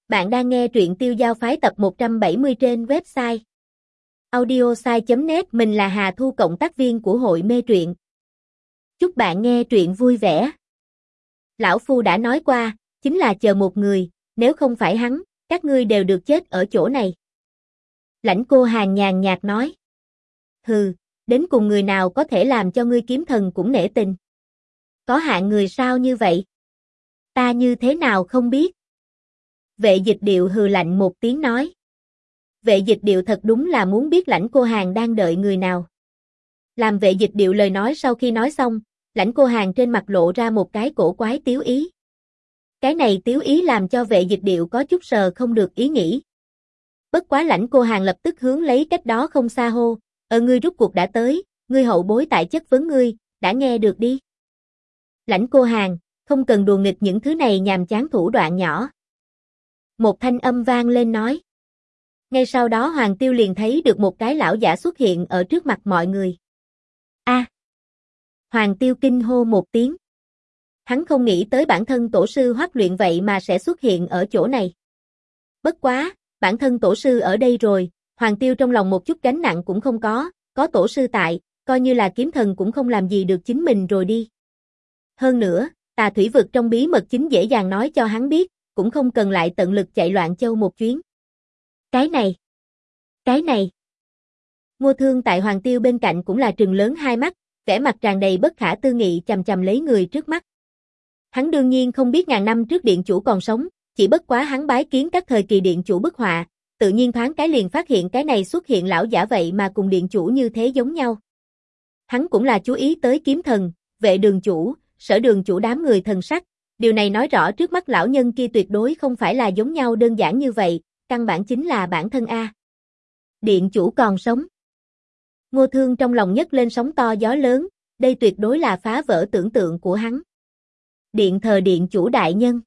Bạn đang nghe truyện Tiêu Giao Phái tập 170 trên website audiosai.net. Mình là Hà Thu, cộng tác viên của hội mê truyện. Chúc bạn nghe truyện vui vẻ. Lão Phu đã nói qua, chính là chờ một người, nếu không phải hắn, các ngươi đều được chết ở chỗ này. Lãnh Cô Hàn nhàn nhạt nói. Hừ, đến cùng người nào có thể làm cho ngươi kiếm thần cũng nể tình. Có hạng người sao như vậy? Ta như thế nào không biết. Vệ Dịch Điệu hừ lạnh một tiếng nói. Vệ Dịch Điệu thật đúng là muốn biết Lãnh Cô Hàn đang đợi người nào. Làm Vệ Dịch Điệu lời nói sau khi nói xong, Lãnh Cô Hàn trên mặt lộ ra một cái cổ quái tiếu ý. Cái này tiếu ý làm cho Vệ Dịch Điệu có chút sờ không được ý nghĩ. Bất quá Lãnh Cô Hàn lập tức hướng lấy cách đó không xa hô, ngươi rút cuộc đã tới, ngươi hậu bối tại chất vấn ngươi, đã nghe được đi. Lãnh Cô Hàn, không cần đùa nghịch những thứ này nhàm chán thủ đoạn nhỏ. Một thanh âm vang lên nói. Ngay sau đó Hoàng Tiêu liền thấy được một cái lão giả xuất hiện ở trước mặt mọi người. A! Hoàng Tiêu kinh hô một tiếng. Hắn không nghĩ tới bản thân tổ sư Hoắc Luyện vậy mà sẽ xuất hiện ở chỗ này. Bất quá, bản thân tổ sư ở đây rồi, Hoàng Tiêu trong lòng một chút gánh nặng cũng không có tổ sư tại, coi như là kiếm thần cũng không làm gì được chính mình rồi đi. Hơn nữa, Tà Thủy Vực trong bí mật chính dễ dàng nói cho hắn biết, cũng không cần lại tận lực chạy loạn châu một chuyến. Cái này. Ngô Thương tại Hoàng Tiêu bên cạnh cũng là trừng lớn hai mắt, vẻ mặt tràn đầy bất khả tư nghị chằm chằm lấy người trước mắt. Hắn đương nhiên không biết ngàn năm trước điện chủ còn sống, chỉ bất quá hắn bái kiến các thời kỳ điện chủ bức họa, tự nhiên thoáng cái liền phát hiện cái này xuất hiện lão giả vậy mà cùng điện chủ như thế giống nhau. Hắn cũng là chú ý tới kiếm thần, Vệ đường chủ, Sở đường chủ đám người thần sắc. Điều này nói rõ trước mắt lão nhân kia tuyệt đối không phải là giống nhau đơn giản như vậy, căn bản chính là bản thân A. Điện chủ còn sống. Ngô Thương trong lòng nhấc lên sóng to gió lớn, đây tuyệt đối là phá vỡ tưởng tượng của hắn. Điện thờ điện chủ đại nhân.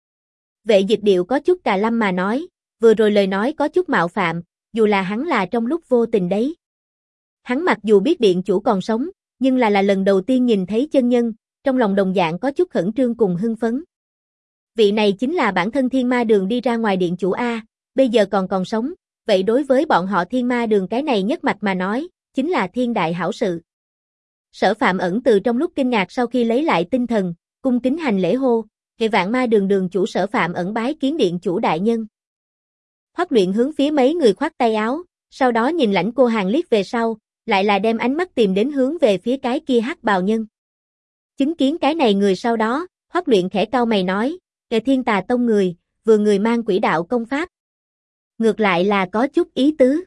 Vệ Dịch Điệu có chút cà lâm mà nói, vừa rồi lời nói có chút mạo phạm, dù là hắn là trong lúc vô tình đấy. Hắn mặc dù biết điện chủ còn sống, nhưng là lần đầu tiên nhìn thấy chân nhân, trong lòng đồng dạng có chút khẩn trương cùng hưng phấn. Vị này chính là bản thân Thiên Ma Đường đi ra ngoài điện chủ A, bây giờ còn sống, vậy đối với bọn họ Thiên Ma Đường cái này nhất mạch mà nói, chính là thiên đại hảo sự. Sở Phạm Ẩn từ trong lúc kinh ngạc sau khi lấy lại tinh thần, cung kính hành lễ hô, Nghệ Vạn Ma Đường đường chủ Sở Phạm Ẩn bái kiến điện chủ đại nhân. Hoắc Luyện hướng phía mấy người khoát tay áo, sau đó nhìn Lãnh Cô Hàn liếc về sau, lại là đem ánh mắt tìm đến hướng về phía cái kia hắc bào nhân. Chứng kiến cái này người sau đó, Hoắc Luyện khẽ cau mày nói, Nghệ Thiên Tà Tông người, vừa người mang quỷ đạo công pháp. Ngược lại là có chút ý tứ.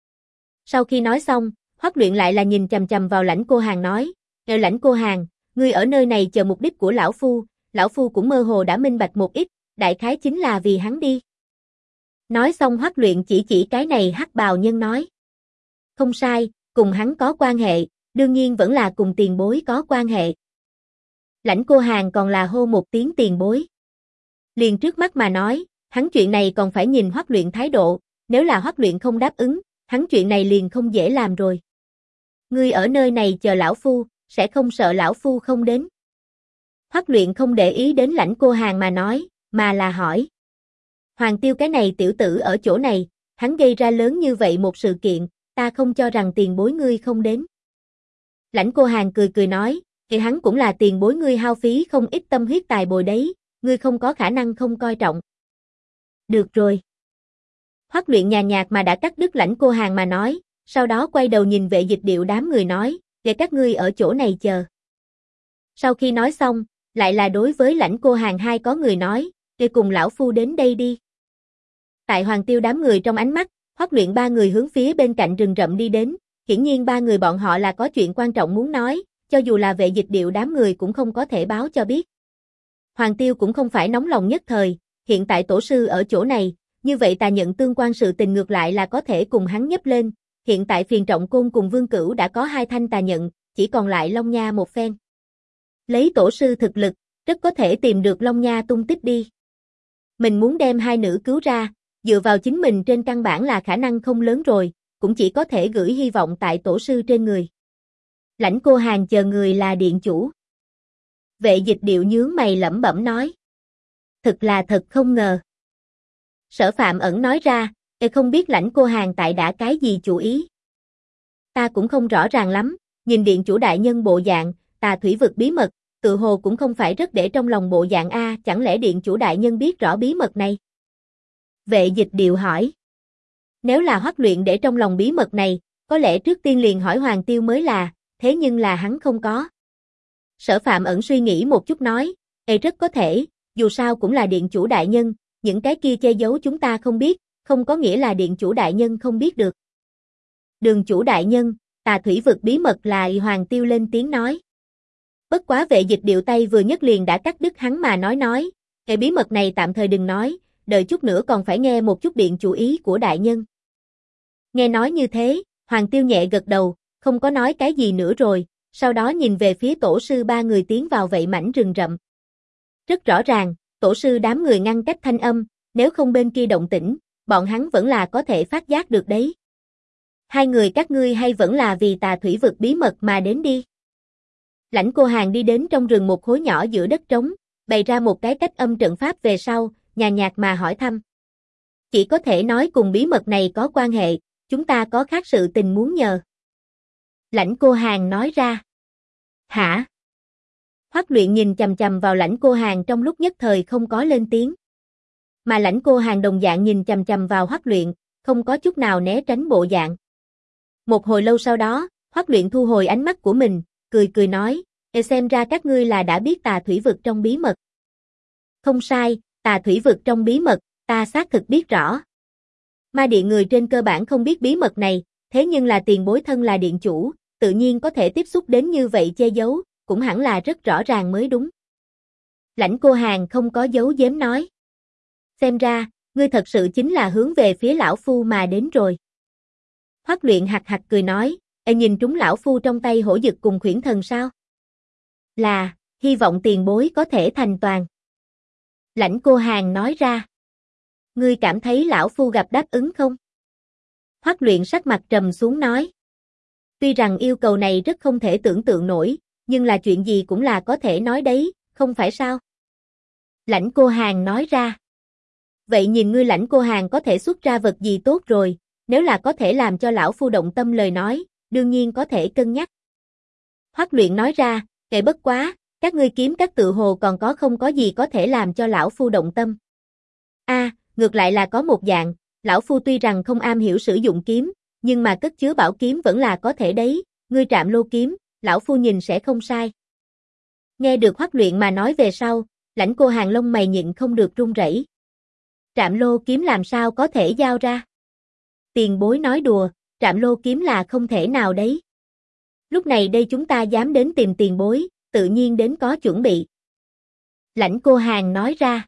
Sau khi nói xong, Hoắc Luyện lại là nhìn chằm chằm vào Lãnh Cô Hàn nói, Lãnh Cô Hàn, ngươi ở nơi này chờ mục đích của lão phu cũng mơ hồ đã minh bạch một ít, đại khái chính là vì hắn đi. Nói xong Hoắc Luyện chỉ cái này hắc bào nhân nói. Không sai, cùng hắn có quan hệ, đương nhiên vẫn là cùng tiền bối có quan hệ. Lãnh Cô Hàn còn là hô một tiếng tiền bối. Liền trước mắt mà nói, hắn chuyện này còn phải nhìn Hoắc Luyện thái độ, nếu là Hoắc Luyện không đáp ứng, hắn chuyện này liền không dễ làm rồi. Ngươi ở nơi này chờ lão phu, sẽ không sợ lão phu không đến. Hoắc Luyện không để ý đến Lãnh Cô Hàn mà nói, mà là hỏi. Hoàng Tiêu cái này tiểu tử ở chỗ này, hắn gây ra lớn như vậy một sự kiện, ta không cho rằng tiền bối ngươi không đến. Lãnh Cô Hàn cười nói, thì hắn cũng là tiền bối ngươi hao phí không ít tâm huyết tài bồi đấy, ngươi không có khả năng không coi trọng. Được rồi. Hoắc Luyện nhàn nhạt mà đã cắt đứt Lãnh Cô Hàn mà nói, sau đó quay đầu nhìn Vệ Dịch Điệu đám người nói, để các ngươi ở chỗ này chờ. Sau khi nói xong, lại là đối với Lãnh Cô Hàn hai có người nói, để cùng lão phu đến đây đi. Tại Hoàng Tiêu đám người trong ánh mắt, Hoắc Luyện ba người hướng phía bên cạnh rừng rậm đi đến, hiển nhiên ba người bọn họ là có chuyện quan trọng muốn nói, cho dù là Vệ Dịch Điệu đám người cũng không có thể báo cho biết. Hoàng Tiêu cũng không phải nóng lòng nhất thời, hiện tại tổ sư ở chỗ này, như vậy Tà Nhận tương quan sự tình ngược lại là có thể cùng hắn nhấp lên, hiện tại Phiền Trọng Côn cùng Vương Cửu đã có hai thanh Tà Nhận, chỉ còn lại Long Nha một phen. Lấy tổ sư thực lực, rất có thể tìm được Long Nha tung tích đi. Mình muốn đem hai nữ cứu ra, dựa vào chính mình trên căn bản là khả năng không lớn rồi, cũng chỉ có thể gửi hy vọng tại tổ sư trên người. Lãnh Cô Hàn chờ người là điện chủ. Vệ Dịch Điệu nhướng mày lẩm bẩm nói. Thật là thật không ngờ. Sở Phạm Ẩn nói ra, không biết Lãnh Cô Hàn tại đã cái gì chủ ý. Ta cũng không rõ ràng lắm, nhìn điện chủ đại nhân bộ dạng, Tà Thủy Vực bí mật, tự hồ cũng không phải rất để trong lòng bộ dạng a, chẳng lẽ điện chủ đại nhân biết rõ bí mật này? Vệ Dịch Điệu hỏi. Nếu là Hoắc Luyện để trong lòng bí mật này, có lẽ trước tiên liền hỏi Hoàng Tiêu mới là, thế nhưng là hắn không có. Sở Phạm Ẩn suy nghĩ một chút nói, rất có thể, dù sao cũng là điện chủ đại nhân, những cái kia che giấu chúng ta không biết, không có nghĩa là điện chủ đại nhân không biết được. Đường chủ đại nhân, Tà Thủy Vực bí mật là Hoàng Tiêu lên tiếng nói. Bất quá Vệ Dịch Điệu tay vừa nhấc liền đã cắt đứt hắn mà nói, cái bí mật này tạm thời đừng nói, đợi chút nữa còn phải nghe một chút điện chủ ý của đại nhân. Nghe nói như thế, Hoàng Tiêu nhẹ gật đầu, không có nói cái gì nữa rồi, sau đó nhìn về phía tổ sư ba người tiến vào vậy mảnh rừng rậm. Rất rõ ràng, tổ sư đám người ngăn cách thanh âm, nếu không bên kia động tĩnh, bọn hắn vẫn là có thể phát giác được đấy. Hai người các ngươi hay vẫn là vì Tà Thủy Vực bí mật mà đến đi. Lãnh Cô Hàn đi đến trong rừng một khối nhỏ giữa đất trống, bày ra một cái cách âm trận pháp về sau, nhàn nhạt mà hỏi thăm. Chỉ có thể nói cùng bí mật này có quan hệ, chúng ta có khác sự tình muốn nhờ. Lãnh Cô Hàn nói ra. Hả? Hoắc Luyện nhìn chằm chằm vào Lãnh Cô Hàn trong lúc nhất thời không có lên tiếng. Mà Lãnh Cô Hàn đồng dạng nhìn chằm chằm vào Hoắc Luyện, không có chút nào né tránh bộ dạng. Một hồi lâu sau đó, Hoắc Luyện thu hồi ánh mắt của mình, cười nói, xem ra các ngươi là đã biết Tà Thủy Vực trong bí mật. Không sai, Tà Thủy Vực trong bí mật, ta xác thực biết rõ. Ma điện người trên cơ bản không biết bí mật này, thế nhưng là tiền bối thân là điện chủ, tự nhiên có thể tiếp xúc đến như vậy che giấu, cũng hẳn là rất rõ ràng mới đúng. Lãnh Cô Hàn không có giấu giếm nói. Xem ra, ngươi thật sự chính là hướng về phía lão phu mà đến rồi. Hoắc Luyện hạc hạc cười nói, nhìn trúng lão phu trong tay hổ dực cùng khuyển thần sao? Là, hy vọng tiền bối có thể thành toàn. Lãnh Cô Hàn nói ra. Ngươi cảm thấy lão phu gặp đáp ứng không? Hoắc Luyện sắc mặt trầm xuống nói. Tuy rằng yêu cầu này rất không thể tưởng tượng nổi, nhưng là chuyện gì cũng là có thể nói đấy, không phải sao? Lãnh Cô Hàn nói ra. Vậy nhìn ngươi Lãnh Cô Hàn có thể xuất ra vật gì tốt rồi, nếu là có thể làm cho lão phu động tâm lời nói, đương nhiên có thể cân nhắc. Hoắc Luyện nói ra, kệ bất quá, các ngươi kiếm các tự hồ còn không có gì có thể làm cho lão phu động tâm. Ngược lại là có một dạng, lão phu tuy rằng không am hiểu sử dụng kiếm, nhưng mà cất chứa bảo kiếm vẫn là có thể đấy, ngươi Trạm Lô kiếm, lão phu nhìn sẽ không sai. Nghe được Hoắc Luyện mà nói về sau, Lãnh Cô Hàn lông mày nhịn không được run rẩy. Trạm Lô kiếm làm sao có thể giao ra? Tiền bối nói đùa, Trạm Lô kiếm là không thể nào đấy. Lúc này đây chúng ta dám đến tìm tiền bối, tự nhiên đến có chuẩn bị. Lãnh Cô Hàn nói ra.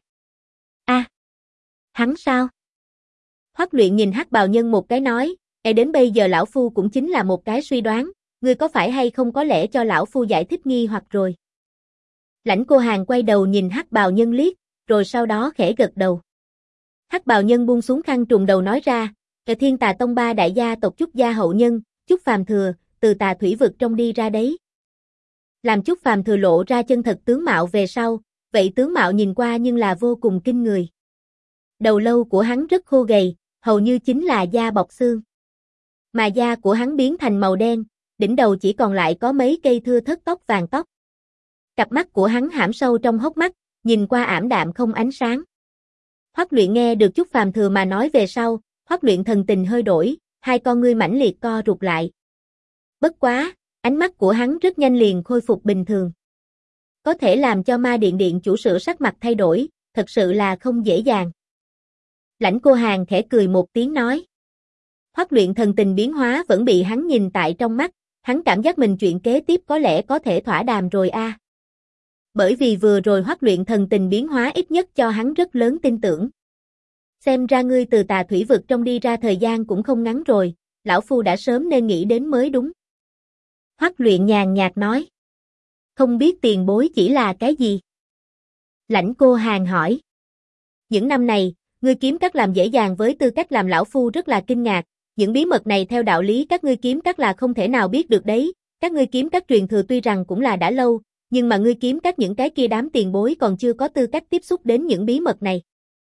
Hắn sao? Hoắc Luyện nhìn Hắc Bào Nhân một cái nói, đến bây giờ lão phu cũng chính là một cái suy đoán, ngươi có phải hay không có lẽ cho lão phu giải thích nghi hoặc rồi. Lãnh Cô Hàn quay đầu nhìn Hắc Bào Nhân liếc, rồi sau đó khẽ gật đầu. Hắc Bào Nhân buông xuống khăn trùm đầu nói ra, Thiên Tà Tông ba đại gia tộc Chúc gia hậu nhân, Chúc Phàm Thừa, từ Tà Thủy Vực trong đi ra đấy. Làm Chúc Phàm Thừa lộ ra chân thật tướng mạo về sau, vậy tướng mạo nhìn qua nhưng là vô cùng kinh người. Đầu lâu của hắn rất khô gầy, hầu như chính là da bọc xương. Mà da của hắn biến thành màu đen, đỉnh đầu chỉ còn lại có mấy cây thưa thớt tóc vàng tóc. Cặp mắt của hắn hãm sâu trong hốc mắt, nhìn qua ảm đạm không ánh sáng. Hoắc Luyện nghe được Chúc Phàm Thừa mà nói về sau, Hoắc Luyện thần tình hơi đổi, hai con ngươi mãnh liệt co rụt lại. Bất quá, ánh mắt của hắn rất nhanh liền khôi phục bình thường. Có thể làm cho Ma Điện điện chủ sửa sắc mặt thay đổi, thật sự là không dễ dàng. Lãnh Cô Hàn khẽ cười một tiếng nói. Hoắc Luyện thần tình biến hóa vẫn bị hắn nhìn tại trong mắt, hắn cảm giác mình chuyện kế tiếp có lẽ có thể thỏa đàm rồi a. Bởi vì vừa rồi Hoắc Luyện thần tình biến hóa ít nhất cho hắn rất lớn tin tưởng. Xem ra ngươi từ Tà Thủy Vực trong đi ra thời gian cũng không ngắn rồi, lão phu đã sớm nên nghĩ đến mới đúng. Hoắc Luyện nhàn nhạt nói. Không biết tiền bối chỉ là cái gì? Lãnh Cô Hàn hỏi. Những năm này, ngươi kiếm các làm dễ dàng với tư cách làm lão phu rất là kinh ngạc, những bí mật này theo đạo lý các ngươi kiếm các là không thể nào biết được đấy, các ngươi kiếm các truyền thừa tuy rằng cũng là đã lâu, nhưng mà ngươi kiếm các những cái kia đám tiền bối còn chưa có tư cách tiếp xúc đến những bí mật này.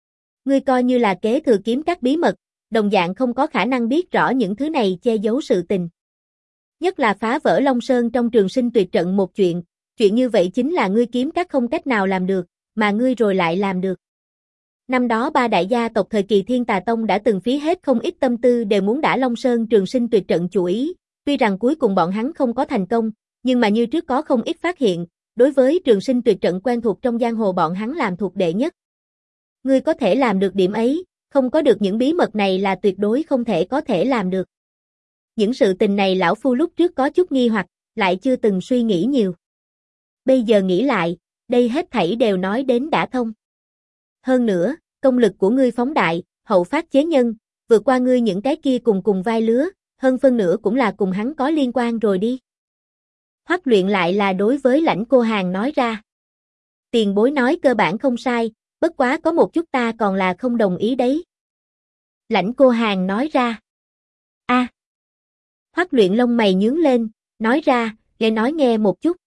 Ngươi coi như là kế thừa kiếm các bí mật, đồng dạng không có khả năng biết rõ những thứ này che giấu sự tình. Nhất là phá vỡ Long Sơn trong trường sinh tuyệt trận một chuyện như vậy chính là ngươi kiếm các không cách nào làm được, mà ngươi rồi lại làm được. Năm đó ba đại gia tộc thời kỳ Thiên Tà Tông đã từng phí hết không ít tâm tư đều muốn đả Long Sơn trường sinh tuyệt trận chủ ý, tuy rằng cuối cùng bọn hắn không có thành công, nhưng mà như trước có không ít phát hiện, đối với trường sinh tuyệt trận quen thuộc trong giang hồ bọn hắn làm thuộc đệ nhất. Ngươi có thể làm được điểm ấy, không có được những bí mật này là tuyệt đối không thể có thể làm được. Những sự tình này lão phu lúc trước có chút nghi hoặc, lại chưa từng suy nghĩ nhiều. Bây giờ nghĩ lại, đây hết thảy đều nói đến đã thông. Hơn nữa, công lực của ngươi phóng đại, hậu phát chế nhân, vượt qua ngươi những cái kia cùng vai lứa, hơn phân nửa cũng là cùng hắn có liên quan rồi đi. Hoắc Luyện lại là đối với Lãnh Cô Hàn nói ra. Tiền bối nói cơ bản không sai, bất quá có một chút ta còn là không đồng ý đấy. Lãnh Cô Hàn nói ra. A. Hoắc Luyện lông mày nhướng lên, nói ra, nói nghe một chút.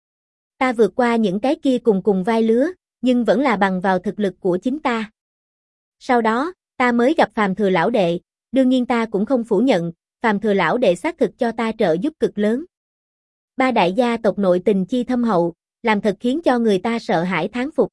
Ta vượt qua những cái kia cùng vai lứa, nhưng vẫn là bằng vào thực lực của chính ta. Sau đó, ta mới gặp Phàm Thừa lão đệ, đương nhiên ta cũng không phủ nhận, Phàm Thừa lão đệ xác thực cho ta trợ giúp cực lớn. Ba đại gia tộc nội tình chi thâm hậu, làm thật khiến cho người ta sợ hãi thán phục.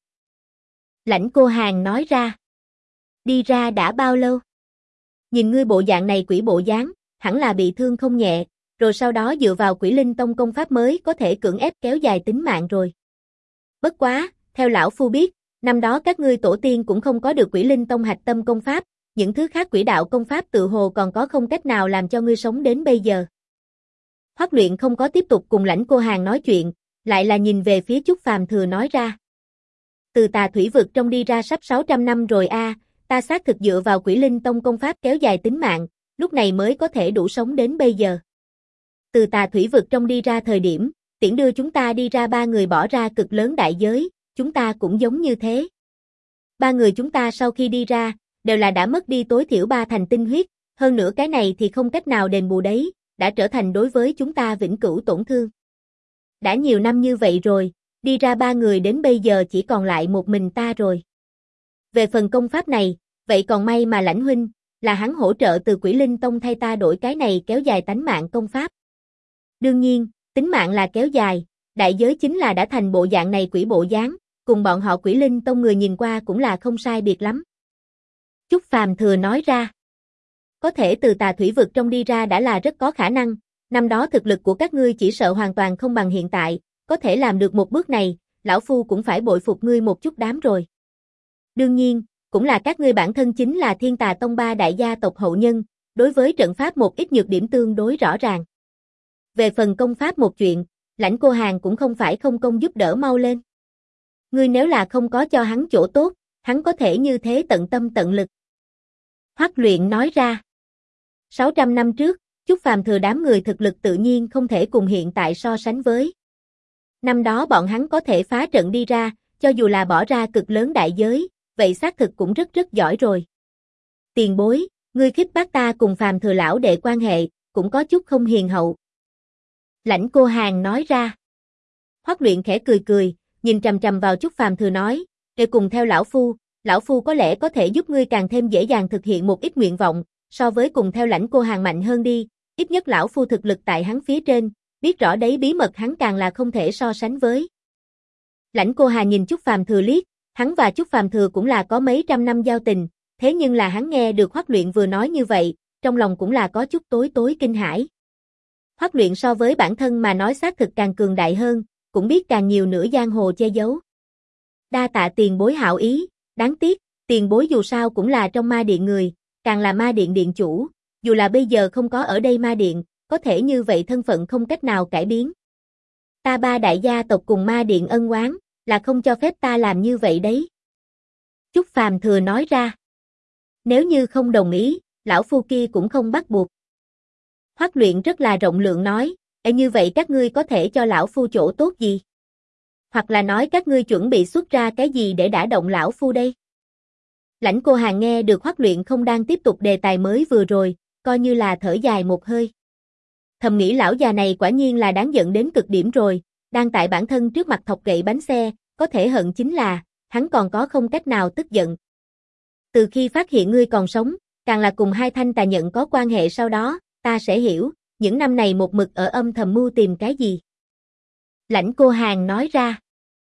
Lãnh Cô Hàn nói ra. Đi ra đã bao lâu? Nhìn ngươi bộ dạng này quỷ bộ dáng, hẳn là bị thương không nhẹ, rồi sau đó dựa vào Quỷ Linh Tông công pháp mới có thể cưỡng ép kéo dài tính mạng rồi. Bất quá, theo lão phu biết, năm đó các ngươi tổ tiên cũng không có được Quỷ Linh Tông hạch tâm công pháp, những thứ khác quỷ đạo công pháp tự hồ còn có không cách nào làm cho ngươi sống đến bây giờ. Hoắc Luyện không có tiếp tục cùng Lãnh Cô Hàn nói chuyện, lại là nhìn về phía Chúc Phàm Thừa nói ra. Từ Tà Thủy vực trong đi ra sắp 600 năm rồi a, ta xác thực dựa vào Quỷ Linh Tông công pháp kéo dài tính mạng, lúc này mới có thể đủ sống đến bây giờ. Từ Tà Thủy vực trong đi ra thời điểm, tiễn đưa chúng ta đi ra ba người bỏ ra cực lớn đại giới, chúng ta cũng giống như thế. Ba người chúng ta sau khi đi ra, đều là đã mất đi tối thiểu 3 thành tinh huyết, hơn nữa cái này thì không cách nào đền bù đấy, đã trở thành đối với chúng ta vĩnh cửu tổn thương. Đã nhiều năm như vậy rồi, đi ra ba người đến bây giờ chỉ còn lại một mình ta rồi. Về phần công pháp này, vậy còn may mà Lãnh huynh, là hắn hỗ trợ từ Quỷ Linh Tông thay ta đổi cái này kéo dài tánh mạng công pháp. Đương nhiên, tính mạng là kéo dài, đại giới chính là đã thành bộ dạng này quỷ bộ dáng, cùng bọn họ Quỷ Linh Tông người nhìn qua cũng là không sai biệt lắm. Chúc Phàm Thừa nói ra. Có thể từ Tà Thủy vực trong đi ra đã là rất có khả năng, năm đó thực lực của các ngươi chỉ sợ hoàn toàn không bằng hiện tại, có thể làm được một bước này, lão phu cũng phải bội phục ngươi một chút đám rồi. Đương nhiên, cũng là các ngươi bản thân chính là Thiên Tà Tông ba đại gia tộc hậu nhân, đối với trận pháp một ít nhược điểm tương đối rõ ràng. Về phần công pháp một chuyện, Lãnh Cô Hàn cũng không phải không công giúp đỡ mau lên. Ngươi nếu là không có cho hắn chỗ tốt, hắn có thể như thế tận tâm tận lực. Hoắc Luyện nói ra. 600 năm trước, Chúc Phàm Thừa đám người thực lực tự nhiên không thể cùng hiện tại so sánh với. Năm đó bọn hắn có thể phá trận đi ra, cho dù là bỏ ra cực lớn đại giới, vậy xác thực cũng rất giỏi rồi. Tiền bối, ngươi khích bác ta cùng Phàm Thừa lão đệ quan hệ, cũng có chút không hiền hậu. Lãnh Cô Hàn nói ra. Hoắc Luyện khẽ cười, nhìn trầm trầm vào Chúc Phàm Thừa nói, để cùng theo lão phu có lẽ có thể giúp ngươi càng thêm dễ dàng thực hiện một ít nguyện vọng, so với cùng theo Lãnh Cô Hàn mạnh hơn đi, ít nhất lão phu thực lực tại hắn phía trên, biết rõ đấy bí mật hắn càng là không thể so sánh với. Lãnh Cô Hàn nhìn Chúc Phàm Thừa liếc, hắn và Chúc Phàm Thừa cũng là có mấy trăm năm giao tình, thế nhưng là hắn nghe được Hoắc Luyện vừa nói như vậy, trong lòng cũng là có chút tối kinh hãi. Hoắc Luyện so với bản thân mà nói xác thực càng cường đại hơn, cũng biết càng nhiều nữa giang hồ che giấu. Đa tạ tiền bối hảo ý, đáng tiếc, tiền bối dù sao cũng là trong ma điện người, càng là ma điện điện chủ, dù là bây giờ không có ở đây ma điện, có thể như vậy thân phận không cách nào cải biến. Ta ba đại gia tộc cùng ma điện ân oán, là không cho phép ta làm như vậy đấy. Chúc Phàm Thừa nói ra. Nếu như không đồng ý, lão phu kia cũng không bắt buộc. Hoắc Luyện rất là rộng lượng nói, như vậy các ngươi có thể cho lão phu chỗ tốt gì? Hoặc là nói các ngươi chuẩn bị xuất ra cái gì để đả động lão phu đây? Lãnh Cô Hàn nghe được Hoắc Luyện không đang tiếp tục đề tài mới vừa rồi, coi như là thở dài một hơi. Thầm nghĩ lão già này quả nhiên là đáng giận đến cực điểm rồi, đang tại bản thân trước mặt thọc gậy bánh xe, có thể hận chính là, hắn còn có không cách nào tức giận. Từ khi phát hiện ngươi còn sống, càng là cùng hai thanh tà nhận có quan hệ sau đó, ta sẽ hiểu, những năm này một mực ở âm thầm mưu tìm cái gì. Lãnh Cô Hàn nói ra.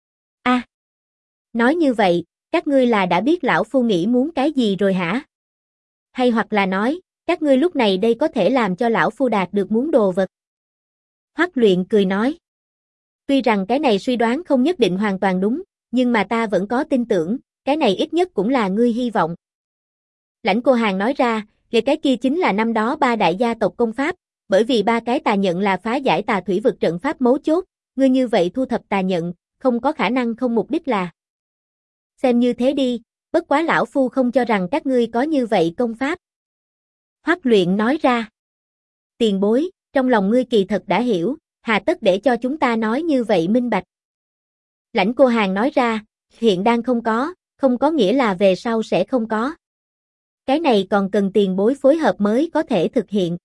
Nói như vậy, các ngươi là đã biết lão phu nghĩ muốn cái gì rồi hả? Hay hoặc là nói, các ngươi lúc này đây có thể làm cho lão phu đạt được muốn đồ vật. Hoắc Luyện cười nói. Tuy rằng cái này suy đoán không nhất định hoàn toàn đúng, nhưng mà ta vẫn có tin tưởng, cái này ít nhất cũng là ngươi hy vọng. Lãnh Cô Hàn nói ra, cái kia chính là năm đó ba đại gia tộc công pháp, bởi vì ba cái tà nhận là phá giải tà thủy vực trận pháp mấu chốt, ngươi như vậy thu thập tà nhận, không có khả năng không mục đích là. Xem như thế đi, bất quá lão phu không cho rằng các ngươi có như vậy công pháp. Hoắc Luyện nói ra. Tiền bối, trong lòng ngươi kỳ thật đã hiểu, hà tất để cho chúng ta nói như vậy minh bạch. Lãnh Cô Hàn nói ra, hiện đang không có nghĩa là về sau sẽ không có. Cái này còn cần tiền bối phối hợp mới có thể thực hiện.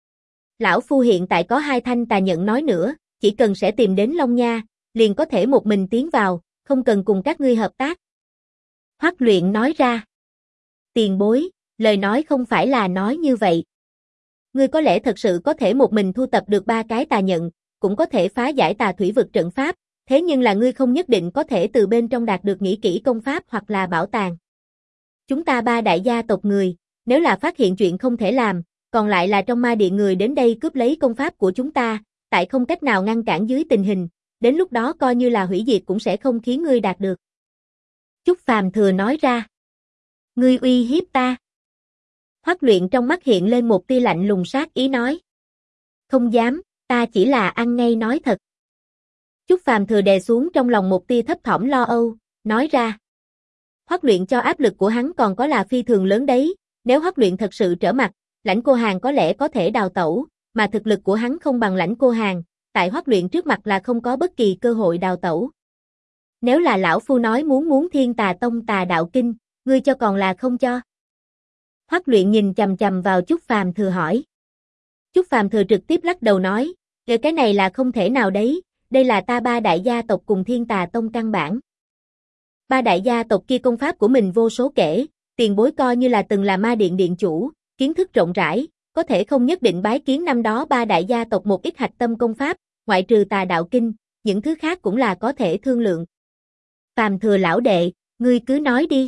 Lão phu hiện tại có hai thanh tà nhận nói nữa, chỉ cần sẽ tìm đến Long Nha, liền có thể một mình tiến vào, không cần cùng các ngươi hợp tác. Hoắc Luyện nói ra. Tiền bối, lời nói không phải là nói như vậy. Ngươi có lẽ thật sự có thể một mình thu tập được ba cái tà nhận, cũng có thể phá giải tà thủy vực trận pháp, thế nhưng là ngươi không nhất định có thể từ bên trong đạt được nghĩ kỹ công pháp hoặc là bảo tàng. Chúng ta ba đại gia tộc người, nếu là phát hiện chuyện không thể làm, còn lại là trong ma điện người đến đây cướp lấy công pháp của chúng ta, tại không cách nào ngăn cản dưới tình hình, đến lúc đó coi như là hủy diệt cũng sẽ không khiến ngươi đạt được. Chúc Phàm Thừa nói ra. Ngươi uy hiếp ta. Hoắc Luyện trong mắt hiện lên một tia lạnh lùng sát ý nói. Không dám, ta chỉ là ăn ngay nói thật. Chúc Phàm Thừa đè xuống trong lòng một tia thấp thỏm lo âu, nói ra. Hoắc Luyện cho áp lực của hắn còn có là phi thường lớn đấy, nếu Hoắc Luyện thật sự trở mặt, Lãnh Cô Hàn có lẽ có thể đào tẩu, mà thực lực của hắn không bằng Lãnh Cô Hàn, tại Hoắc Luyện trước mặt là không có bất kỳ cơ hội đào tẩu. Nếu là lão phu nói muốn Thiên Tà Tông Tà Đạo Kinh, ngươi cho còn là không cho. Hoắc Luyện nhìn chằm chằm vào Chúc Phàm Thừa hỏi. Chúc Phàm Thừa trực tiếp lắc đầu nói, cái này là không thể nào đấy, đây là ta ba đại gia tộc cùng Thiên Tà Tông căn bản. Ba đại gia tộc kia công pháp của mình vô số kể, tiền bối coi như là từng là ma điện điện chủ, kiến thức rộng rãi, có thể không nhất định bái kiến năm đó ba đại gia tộc một ít hạch tâm công pháp, ngoại trừ Tà Đạo Kinh, những thứ khác cũng là có thể thương lượng. Phàm Thừa lão đệ, ngươi cứ nói đi.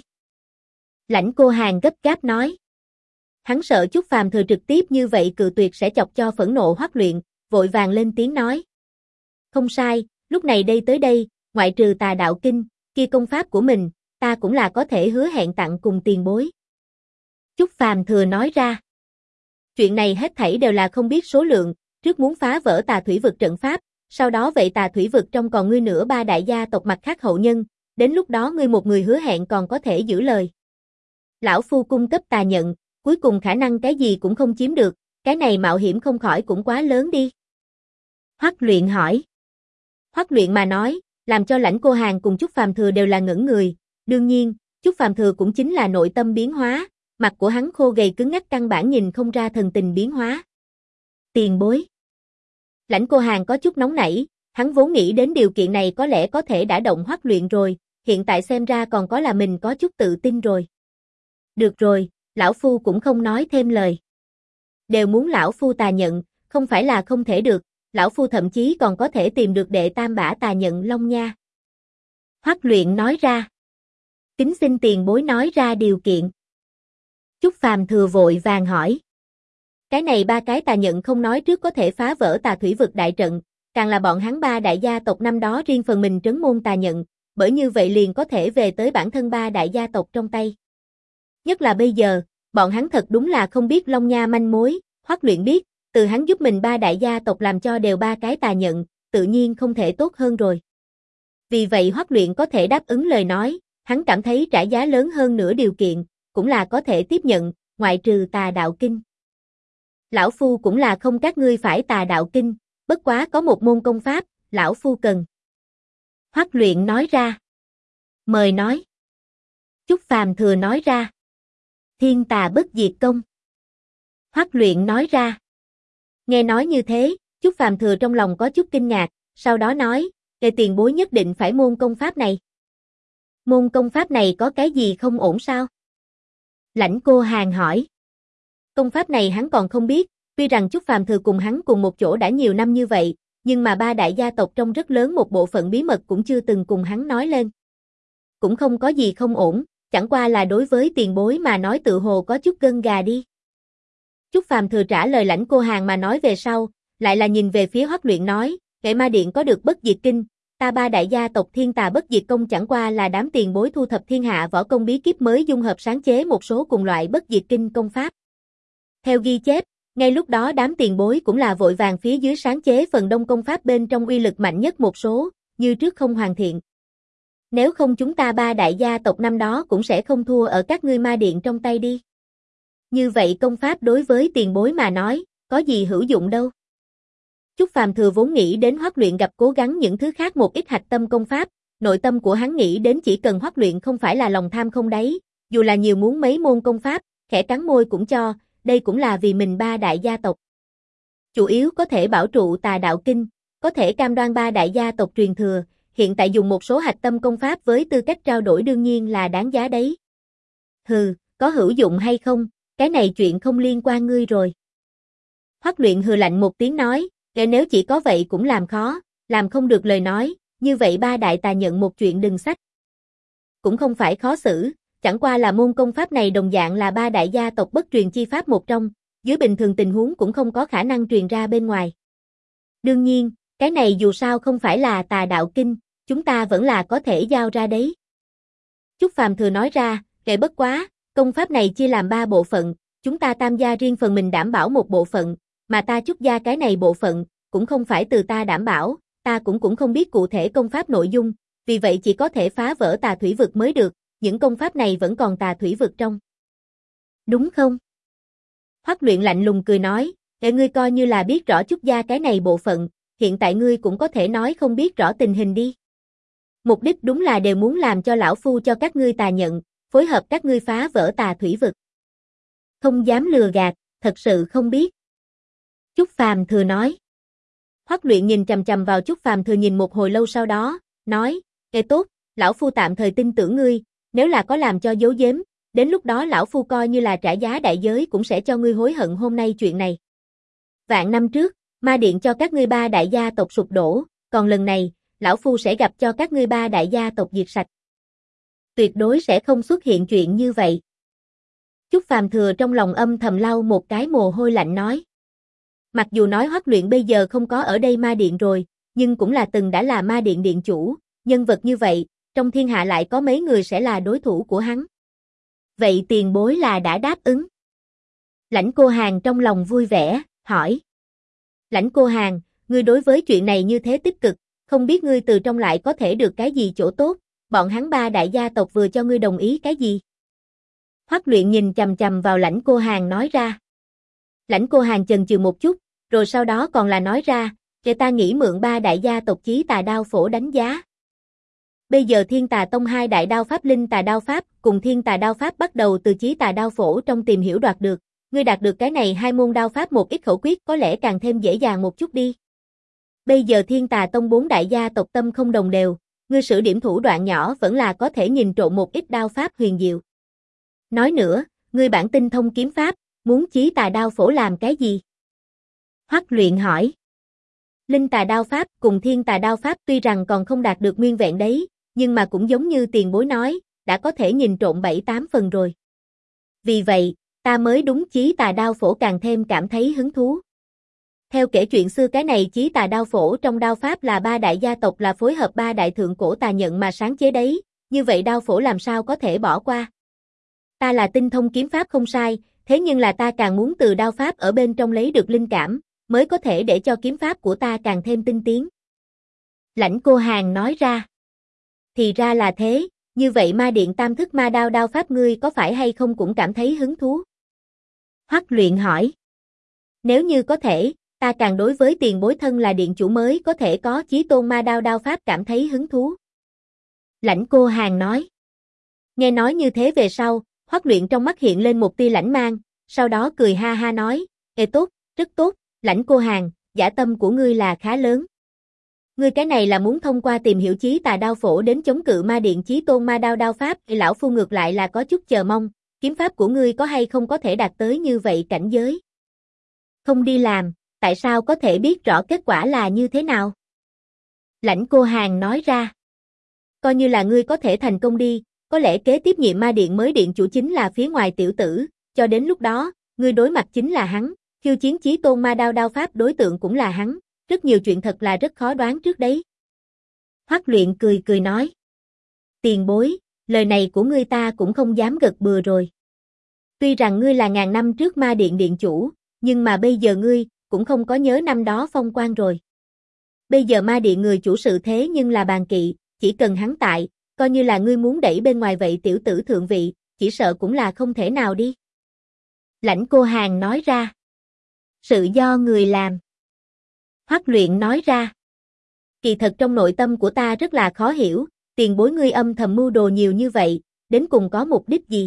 Lãnh Cô Hàn gấp gáp nói. Hắn sợ Chúc Phàm Thừa trực tiếp như vậy cự tuyệt sẽ chọc cho phẫn nộ Hoắc Luyện, vội vàng lên tiếng nói. Không sai, lúc này tới đây, ngoại trừ Tà Đạo Kinh, kia công pháp của mình, ta cũng là có thể hứa hẹn tặng cùng tiền bối. Chúc Phàm Thừa nói ra. Chuyện này hết thảy đều là không biết số lượng, trước muốn phá vỡ tà thủy vực trận pháp, sau đó vậy tà thủy vực trong còn ngươi nữa ba đại gia tộc mặt khác hậu nhân, đến lúc đó ngươi một người hứa hẹn còn có thể giữ lời. Lão phu cung cấp tà nhận, cuối cùng khả năng cái gì cũng không chiếm được, cái này mạo hiểm không khỏi cũng quá lớn đi. Hoắc Luyện hỏi. Hoắc Luyện mà nói, làm cho Lãnh Cô Hàn cùng Chúc Phàm Thừa đều là ngẩn người, đương nhiên, Chúc Phàm Thừa cũng chính là nội tâm biến hóa, mặt của hắn khô gầy cứng ngắc căn bản nhìn không ra thần tình biến hóa. Tiền bối. Lãnh Cô Hàn có chút nóng nảy, hắn vốn nghĩ đến điều kiện này có lẽ có thể đã động Hoắc Luyện rồi, hiện tại xem ra còn có là mình có chút tự tin rồi. Được rồi, lão phu cũng không nói thêm lời. Đều muốn lão phu tà nhận, không phải là không thể được, lão phu thậm chí còn có thể tìm được đệ tam bả tà nhận Long Nha. Hoắc Luyện nói ra. Kính xin tiền bối nói ra điều kiện. Chúc Phàm Thừa vội vàng hỏi. Cái này ba cái tà nhận không nói trước có thể phá vỡ tà thủy vực đại trận, càng là bọn hắn ba đại gia tộc năm đó riêng phần mình trấn môn tà nhận, bởi như vậy liền có thể về tới bản thân ba đại gia tộc trong tay. Nhất là bây giờ, bọn hắn thật đúng là không biết Long Nha manh mối, Hoắc Luyện biết, từ hắn giúp mình ba đại gia tộc làm cho đều ba cái tà nhận, tự nhiên không thể tốt hơn rồi. Vì vậy Hoắc Luyện có thể đáp ứng lời nói, hắn cảm thấy trả giá lớn hơn nửa điều kiện, cũng là có thể tiếp nhận, ngoại trừ Tà Đạo Kinh. Lão phu cũng là không các ngươi phải Tà Đạo Kinh, bất quá có một môn công pháp, lão phu cần. Hoắc Luyện nói ra. Mời nói. Chúc Phàm Thừa nói ra. Thiên Tà Bất Diệt Công. Hoắc Luyện nói ra. Nghe nói như thế, Chúc Phàm Thừa trong lòng có chút kinh ngạc, sau đó nói, tiền bối nhất định phải môn công pháp này. Môn công pháp này có cái gì không ổn sao? Lãnh Cô Hàn hỏi. Công pháp này hắn còn không biết, tuy rằng Chúc Phàm Thừa cùng hắn cùng một chỗ đã nhiều năm như vậy, nhưng mà ba đại gia tộc trong rất lớn một bộ phận bí mật cũng chưa từng cùng hắn nói lên. Cũng không có gì không ổn, chẳng qua là đối với tiền bối mà nói tự hồ có chút gân gà đi. Chúc Phàm Thừa trả lời Lãnh Cô Hàn mà nói về sau, lại là nhìn về phía Hoắc Luyện nói, Nghệ Ma Điện có được bất diệt kinh, ta ba đại gia tộc Thiên Tà Bất Diệt Công chẳng qua là đám tiền bối thu thập thiên hạ võ công bí kíp mới dung hợp sáng chế một số cùng loại bất diệt kinh công pháp. Theo ghi chép, ngay lúc đó đám tiền bối cũng là vội vàng phía dưới sáng chế phần đông công pháp bên trong uy lực mạnh nhất một số, như trước không hoàn thiện. Nếu không chúng ta ba đại gia tộc năm đó cũng sẽ không thua ở các ngươi ma điện trong tay đi. Như vậy công pháp đối với tiền bối mà nói, có gì hữu dụng đâu. Chúc Phàm Thừa vốn nghĩ đến Hoắc Luyện gặp cố gắng những thứ khác một ít hạch tâm công pháp, nội tâm của hắn nghĩ đến chỉ cần Hoắc Luyện không phải là lòng tham không đáy, dù là nhiều muốn mấy môn công pháp, khẽ cắn môi cũng cho, đây cũng là vì mình ba đại gia tộc. Chủ yếu có thể bảo trụ Tà Đạo Kinh, có thể cam đoan ba đại gia tộc truyền thừa, hiện tại dùng một số hạch tâm công pháp với tư cách trao đổi đương nhiên là đáng giá đấy. Hừ, có hữu dụng hay không, cái này chuyện không liên quan ngươi rồi. Hoắc Luyện hừ lạnh một tiếng nói, nếu chỉ có vậy cũng làm khó, làm không được lời nói, như vậy ba đại tà nhận một chuyện đừng sách. Cũng không phải khó xử, chẳng qua là môn công pháp này đồng dạng là ba đại gia tộc bất truyền chi pháp một trong, dưới bình thường tình huống cũng không có khả năng truyền ra bên ngoài. Đương nhiên, cái này dù sao không phải là Tà Đạo Kinh, chúng ta vẫn là có thể giao ra đấy. Chúc Phàm Thừa nói ra, bất quá, công pháp này chia làm 3 bộ phận, chúng ta tam gia riêng phần mình đảm bảo một bộ phận, mà ta Chúc gia cái này bộ phận, cũng không phải từ ta đảm bảo, ta cũng không biết cụ thể công pháp nội dung, vì vậy chỉ có thể phá vỡ tà thủy vực mới được, những công pháp này vẫn còn tà thủy vực trong. Đúng không? Hoắc Luyện lạnh lùng cười nói, ngươi coi như là biết rõ Chúc gia cái này bộ phận, hiện tại ngươi cũng có thể nói không biết rõ tình hình đi. Mục đích đúng là đều muốn làm cho lão phu cho các ngươi tà nhận, phối hợp các ngươi phá vỡ tà thủy vực. Không dám lừa gạt, thật sự không biết. Chúc Phàm Thừa nói. Hoắc Luyện nhìn chằm chằm vào Chúc Phàm Thừa nhìn một hồi lâu sau đó, nói, tốt, lão phu tạm thời tin tưởng ngươi, nếu là có làm cho giấu giếm, đến lúc đó lão phu coi như là trả giá đại giới cũng sẽ cho ngươi hối hận hôm nay chuyện này. Vạn năm trước, ma điện cho các ngươi ba đại gia tộc sụp đổ, còn lần này, lão phu sẽ gặp cho các ngươi ba đại gia tộc diệt sạch. Tuyệt đối sẽ không xuất hiện chuyện như vậy. Chúc Phàm Thừa trong lòng âm thầm lau một cái mồ hôi lạnh nói. Mặc dù nói Hoắc Luyện bây giờ không có ở đây ma điện rồi, nhưng cũng là từng đã là ma điện điện chủ, nhân vật như vậy, trong thiên hạ lại có mấy người sẽ là đối thủ của hắn. Vậy tiền bối là đã đáp ứng. Lãnh Cô Hàn trong lòng vui vẻ, hỏi. Lãnh Cô Hàn, ngươi đối với chuyện này như thế tích cực, không biết ngươi từ trong lại có thể được cái gì chỗ tốt, bọn hắn ba đại gia tộc vừa cho ngươi đồng ý cái gì? Hoắc Luyện nhìn chằm chằm vào Lãnh Cô Hàn nói ra. Lãnh Cô Hàn chần chừ một chút, rồi sau đó còn là nói ra, ta nghĩ mượn ba đại gia tộc Chí Tà Đao Phổ đánh giá. Bây giờ Thiên Tà Tông hai đại đao pháp Linh Tà Đao Pháp cùng Thiên Tà Đao Pháp bắt đầu từ Chí Tà Đao Phổ trong tìm hiểu đoạt được, ngươi đạt được cái này hai môn đao pháp một ít khẩu quyết có lẽ càng thêm dễ dàng một chút đi. Bây giờ Thiên Tà Tông bốn đại gia tộc tâm không đồng đều, ngươi sử điểm thủ đoạn nhỏ vẫn là có thể nhìn trộm một ít đao pháp huyền diệu. Nói nữa, ngươi bản tinh thông kiếm pháp, muốn Chí Tà Đao Phổ làm cái gì? Hoắc Luyện hỏi. Linh Tà Đao Pháp cùng Thiên Tà Đao Pháp tuy rằng còn không đạt được nguyên vẹn đấy, nhưng mà cũng giống như tiền bối nói, đã có thể nhìn trộm 7-8 phần rồi. Vì vậy, ta mới đúng Chí Tà Đao Phổ càng thêm cảm thấy hứng thú. Theo kể chuyện xưa cái này Chí Tà Đao Phổ trong đao pháp là ba đại gia tộc là phối hợp ba đại thượng cổ tà nhận mà sáng chế đấy, như vậy đao phổ làm sao có thể bỏ qua. Ta là tinh thông kiếm pháp không sai, thế nhưng là ta càng muốn từ đao pháp ở bên trong lấy được linh cảm, mới có thể để cho kiếm pháp của ta càng thêm tinh tiến. Lãnh Cô Hàn nói ra. Thì ra là thế, như vậy ma điện tam thức ma đao đao pháp ngươi có phải hay không cũng cảm thấy hứng thú? Hoắc Luyện hỏi. Nếu như có thể, ta càng đối với tiền bối thân là điện chủ mới có thể có Chí Tôn ma đao đao pháp cảm thấy hứng thú. Lãnh Cô Hàn nói. Nghe nói như thế về sau, Hoắc Luyện trong mắt hiện lên một tia lãnh mang, sau đó cười ha ha nói, tốt, rất tốt, Lãnh Cô Hàn, dã tâm của ngươi là khá lớn. Ngươi cái này là muốn thông qua tìm hiểu Chí Tà Đao Phổ đến chống cự ma điện Chí Tôn ma đao đao pháp, lão phu ngược lại là có chút chờ mong, kiếm pháp của ngươi có hay không có thể đạt tới như vậy cảnh giới? Không đi làm, tại sao có thể biết rõ kết quả là như thế nào? Lãnh Cô Hàn nói ra. Coi như là ngươi có thể thành công đi, có lẽ kế tiếp nhiệm ma điện mới điện chủ chính là phía ngoài tiểu tử, cho đến lúc đó, ngươi đối mặt chính là hắn, khiêu chiến chí tôn ma đao đao pháp đối tượng cũng là hắn, rất nhiều chuyện thật là rất khó đoán trước đấy. Hoắc Luyện cười cười nói. Tiền bối, lời này của ngươi ta cũng không dám gật bừa rồi. Tuy rằng ngươi là ngàn năm trước ma điện điện chủ, nhưng mà bây giờ ngươi cũng không có nhớ năm đó phong quang rồi. Bây giờ ma điện người chủ sự thế nhưng là Bàn Kỵ, chỉ cần hắn tại, coi như là ngươi muốn đẩy bên ngoài vậy tiểu tử thượng vị, chỉ sợ cũng là không thể nào đi. Lãnh Cô Hàn nói ra. Sự do người làm. Hoắc Luyện nói ra. Kỳ thật trong nội tâm của ta rất là khó hiểu, tiền bối ngươi âm thầm mưu đồ nhiều như vậy, đến cùng có mục đích gì?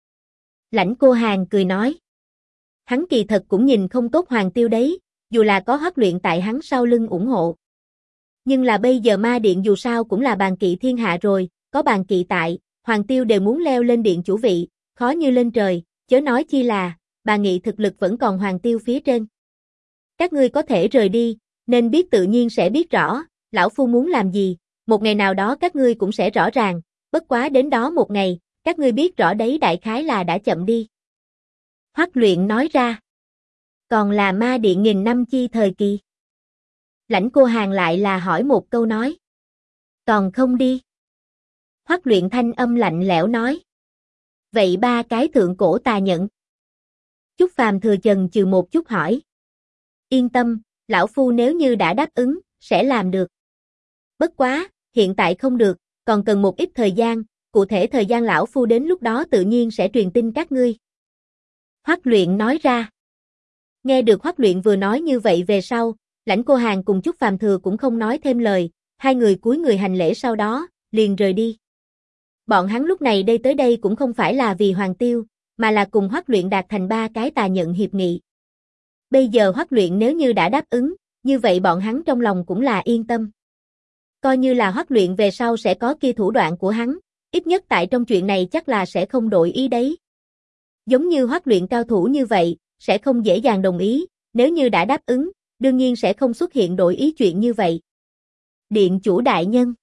Lãnh Cô Hàn cười nói. Hắn kỳ thật cũng nhìn không tốt Hoàng Tiêu đấy, dù là có Hoắc Luyện tại hắn sau lưng ủng hộ. Nhưng là bây giờ ma điện dù sao cũng là Bàn Kỵ thiên hạ rồi, có Bàn Kỵ tại, Hoàng Tiêu đều muốn leo lên điện chủ vị, khó như lên trời, chớ nói chi là, Bà Nghị thực lực vẫn còn Hoàng Tiêu phía trên. Các ngươi có thể rời đi, nên biết tự nhiên sẽ biết rõ, lão phu muốn làm gì, một ngày nào đó các ngươi cũng sẽ rõ ràng, bất quá đến đó một ngày, các ngươi biết rõ đấy đại khái là đã chậm đi. Hoắc Luyện nói ra. Còn là ma điện nghìn năm chi thời kỳ. Lãnh Cô Hàn lại là hỏi một câu nói. Còn không đi. Hoắc Luyện thanh âm lạnh lẽo nói. Vậy ba cái thượng cổ tà nhận. Chúc Phàm Thừa chần chừ một chút hỏi. Yên tâm, lão phu nếu như đã đáp ứng, sẽ làm được. Bất quá, hiện tại không được, còn cần một ít thời gian, cụ thể thời gian lão phu đến lúc đó tự nhiên sẽ truyền tin các ngươi. Hoắc Luyện nói ra. Nghe được Hoắc Luyện vừa nói như vậy về sau, Lãnh Cô Hàn cùng Chúc Phàm Thừa cũng không nói thêm lời, hai người cúi người hành lễ sau đó, liền rời đi. Bọn hắn lúc này đây tới đây cũng không phải là vì Hoàng Tiêu, mà là cùng Hoắc Luyện đạt thành ba cái tà nhận hiệp nghị. Bây giờ Hoắc Luyện nếu như đã đáp ứng, như vậy bọn hắn trong lòng cũng là yên tâm. Coi như là Hoắc Luyện về sau sẽ có kia thủ đoạn của hắn, ít nhất tại trong chuyện này chắc là sẽ không đổi ý đấy. Giống như Hoắc Luyện cao thủ như vậy, sẽ không dễ dàng đồng ý, nếu như đã đáp ứng, đương nhiên sẽ không xuất hiện đổi ý chuyện như vậy. Điện chủ đại nhân.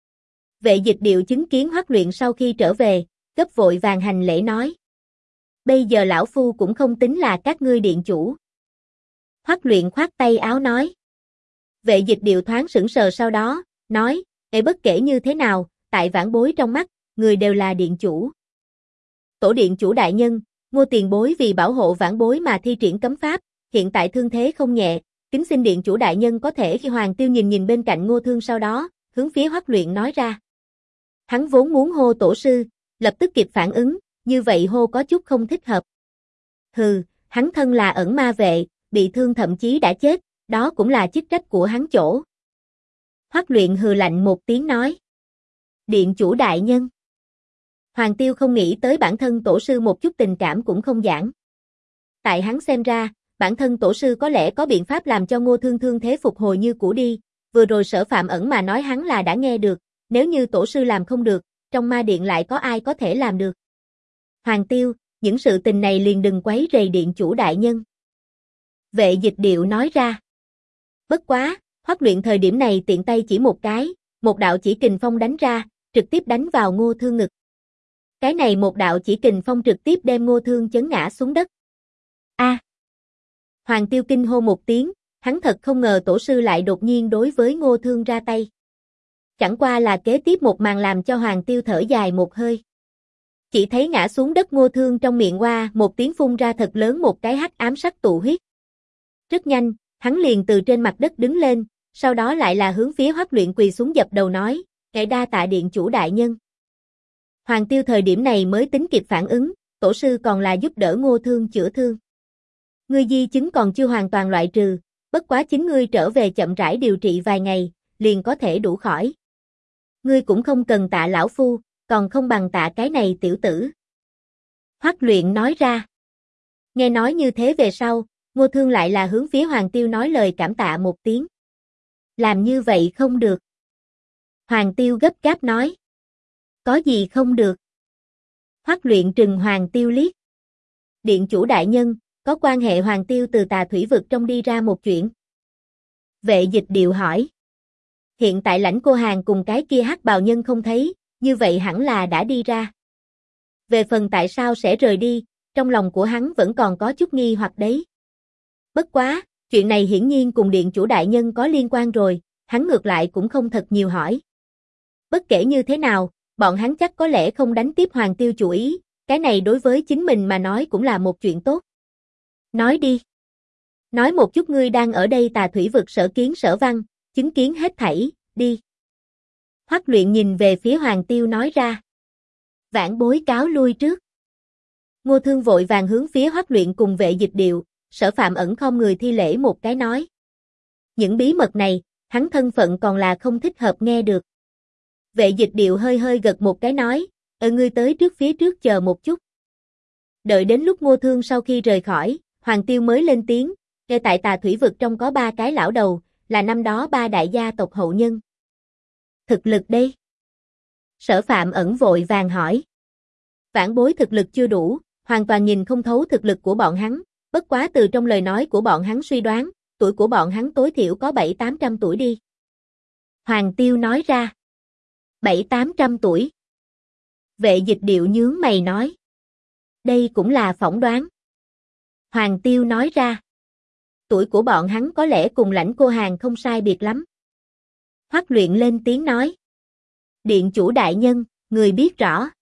Vệ Dịch Điệu chứng kiến Hoắc Luyện sau khi trở về, gấp vội vàng hành lễ nói. Bây giờ lão phu cũng không tính là các ngươi điện chủ. Hoắc Luyện khoát tay áo nói. Vệ Dịch Điệu thoáng sững sờ sau đó, nói, bất kể như thế nào, tại vãn bối trong mắt, người đều là điện chủ. Tổ điện chủ đại nhân, Ngô tiền bối vì bảo hộ vãn bối mà thi triển cấm pháp, hiện tại thương thế không nhẹ, kính xin điện chủ đại nhân có thể khi Hoàng Tiêu nhìn nhìn bên cạnh Ngô Thương sau đó, hướng phía Hoắc Luyện nói ra. Hắn vốn muốn hô tổ sư, lập tức kịp phản ứng, như vậy hô có chút không thích hợp. Hừ, hắn thân là ẩn ma vệ, bị thương thậm chí đã chết, đó cũng là chức trách của hắn chỗ. Hoắc Luyện hừ lạnh một tiếng nói. Điện chủ đại nhân. Hoàng Tiêu không nghĩ tới bản thân tổ sư một chút tình cảm cũng không giãn. Tại hắn xem ra, bản thân tổ sư có lẽ có biện pháp làm cho Ngô Thương thương thế phục hồi như cũ đi, vừa rồi Sở Phạm Ẩn mà nói hắn là đã nghe được, nếu như tổ sư làm không được, trong ma điện lại có ai có thể làm được. Hoàng Tiêu, những sự tình này liền đừng quấy rầy điện chủ đại nhân. Vệ Dịch Điệu nói ra. Bất quá, Hoắc Luyện thời điểm này tiện tay chỉ một cái, một đạo chỉ kình phong đánh ra, trực tiếp đánh vào Ngô Thương ngực. Cái này một đạo chỉ kình phong trực tiếp đem Ngô Thương chấn ngã xuống đất. A! Hoàng Tiêu kinh hô một tiếng, hắn thật không ngờ tổ sư lại đột nhiên đối với Ngô Thương ra tay. Chẳng qua là kế tiếp một màn làm cho Hoàng Tiêu thở dài một hơi. Chỉ thấy ngã xuống đất Ngô Thương trong miệng hoa một tiếng phun ra thật lớn một cái hắc ám sắc tụ huyết. Rất nhanh, hắn liền từ trên mặt đất đứng lên, sau đó lại là hướng phía Hoắc Luyện quỳ xuống dập đầu nói, ngài đa tạ điện chủ đại nhân. Hoàng Tiêu thời điểm này mới tính kịp phản ứng, tổ sư còn là giúp đỡ Ngô Thương chữa thương. Ngươi di chứng còn chưa hoàn toàn loại trừ, bất quá chính ngươi trở về chậm rãi điều trị vài ngày, liền có thể đủ khỏi. Ngươi cũng không cần tạ lão phu, còn không bằng tạ cái này tiểu tử. Hoắc Luyện nói ra. Nghe nói như thế về sau, Ngô Thương lại là hướng phía Hoàng Tiêu nói lời cảm tạ một tiếng. Làm như vậy không được. Hoàng Tiêu gấp gáp nói. Có gì không được? Hoắc Luyện trừng Hoàng Tiêu liếc. Điện chủ đại nhân, có quan hệ Hoàng Tiêu từ Tà Thủy vực trong đi ra một chuyện. Vệ Dịch Điệu hỏi. Hiện tại Lãnh Cô Hàn cùng cái kia hắc bào nhân không thấy, như vậy hẳn là đã đi ra. Về phần tại sao sẽ rời đi, trong lòng của hắn vẫn còn có chút nghi hoặc đấy. Bất quá, chuyện này hiển nhiên cùng điện chủ đại nhân có liên quan rồi, hắn ngược lại cũng không thật nhiều hỏi. Bất kể như thế nào, bọn hắn chắc có lẽ không đánh tiếp Hoàng Tiêu chủ ý, cái này đối với chính mình mà nói cũng là một chuyện tốt. Nói đi. Nói một chút ngươi đang ở đây Tà Thủy vực Sở Kiến Sở Văn, chứng kiến hết thảy, đi. Hoắc Luyện nhìn về phía Hoàng Tiêu nói ra. Vãn bối cáo lui trước. Ngô Thương vội vàng hướng phía Hoắc Luyện cùng Vệ Dịch Điệu, Sở Phạm Ẩn không người thi lễ một cái nói. Những bí mật này, hắn thân phận còn là không thích hợp nghe được. Vệ Dịch Điệu hơi hơi gật một cái nói, ngươi tới trước phía trước chờ một chút. Đợi đến lúc Ngô Thương sau khi rời khỏi, Hoàng Tiêu mới lên tiếng, nghe tại Tà Thủy vực trong có 3 cái lão đầu, là năm đó 3 đại gia tộc hậu nhân. Thực lực đây? Sở Phạm Ẩn vội vàng hỏi. Vãn bối thực lực chưa đủ, hoàn toàn nhìn không thấu thực lực của bọn hắn, bất quá từ trong lời nói của bọn hắn suy đoán, tuổi của bọn hắn tối thiểu có 700-800 tuổi đi. Hoàng Tiêu nói ra. 700-800 tuổi. Vệ Dịch Điệu nhướng mày nói. Đây cũng là phỏng đoán. Hoàng Tiêu nói ra. Tuổi của bọn hắn có lẽ cùng Lãnh Cô Hàn không sai biệt lắm. Hoắc Luyện lên tiếng nói. Điện chủ đại nhân, người biết rõ.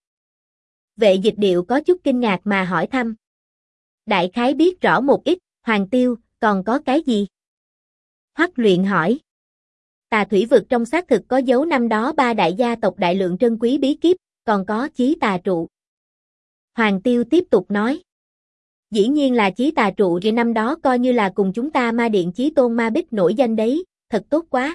Vệ Dịch Điệu có chút kinh ngạc mà hỏi thăm. Đại khái biết rõ một ít, Hoàng Tiêu, còn có cái gì? Hoắc Luyện hỏi. Tà Thủy vực trong xác thực có dấu năm đó 3 đại gia tộc đại lượng trân quý bí kíp, còn có chí tà trụ. Hoàng Tiêu tiếp tục nói. Dĩ nhiên là chí tà trụ vì năm đó coi như là cùng chúng ta ma điện chí tôn ma bích nổi danh đấy, thật tốt quá.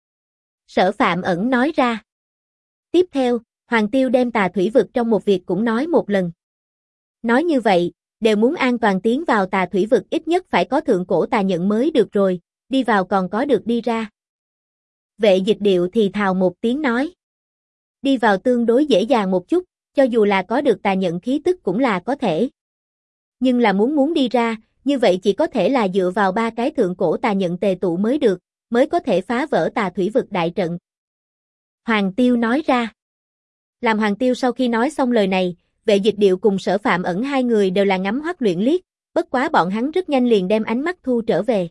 Sở Phạm Ẩn nói ra. Tiếp theo, Hoàng Tiêu đem Tà Thủy vực trong một việc cũng nói một lần. Nói như vậy, đều muốn an toàn tiến vào Tà Thủy vực ít nhất phải có thượng cổ tà nhận mới được rồi, đi vào còn có được đi ra. Vệ Dịch Điệu thì thào một tiếng nói. Đi vào tương đối dễ dàng một chút, cho dù là có được tà nhận khí tức cũng là có thể. Nhưng là muốn đi ra, như vậy chỉ có thể là dựa vào 3 cái thượng cổ tà nhận tề tụ mới được, mới có thể phá vỡ Tà Thủy vực đại trận. Hoàng Tiêu nói ra. Làm Hoàng Tiêu sau khi nói xong lời này, Vệ Dịch Điệu cùng Sở Phạm Ẩn hai người đều là ngắm Hoắc Luyện liếc, bất quá bọn hắn rất nhanh liền đem ánh mắt thu trở về.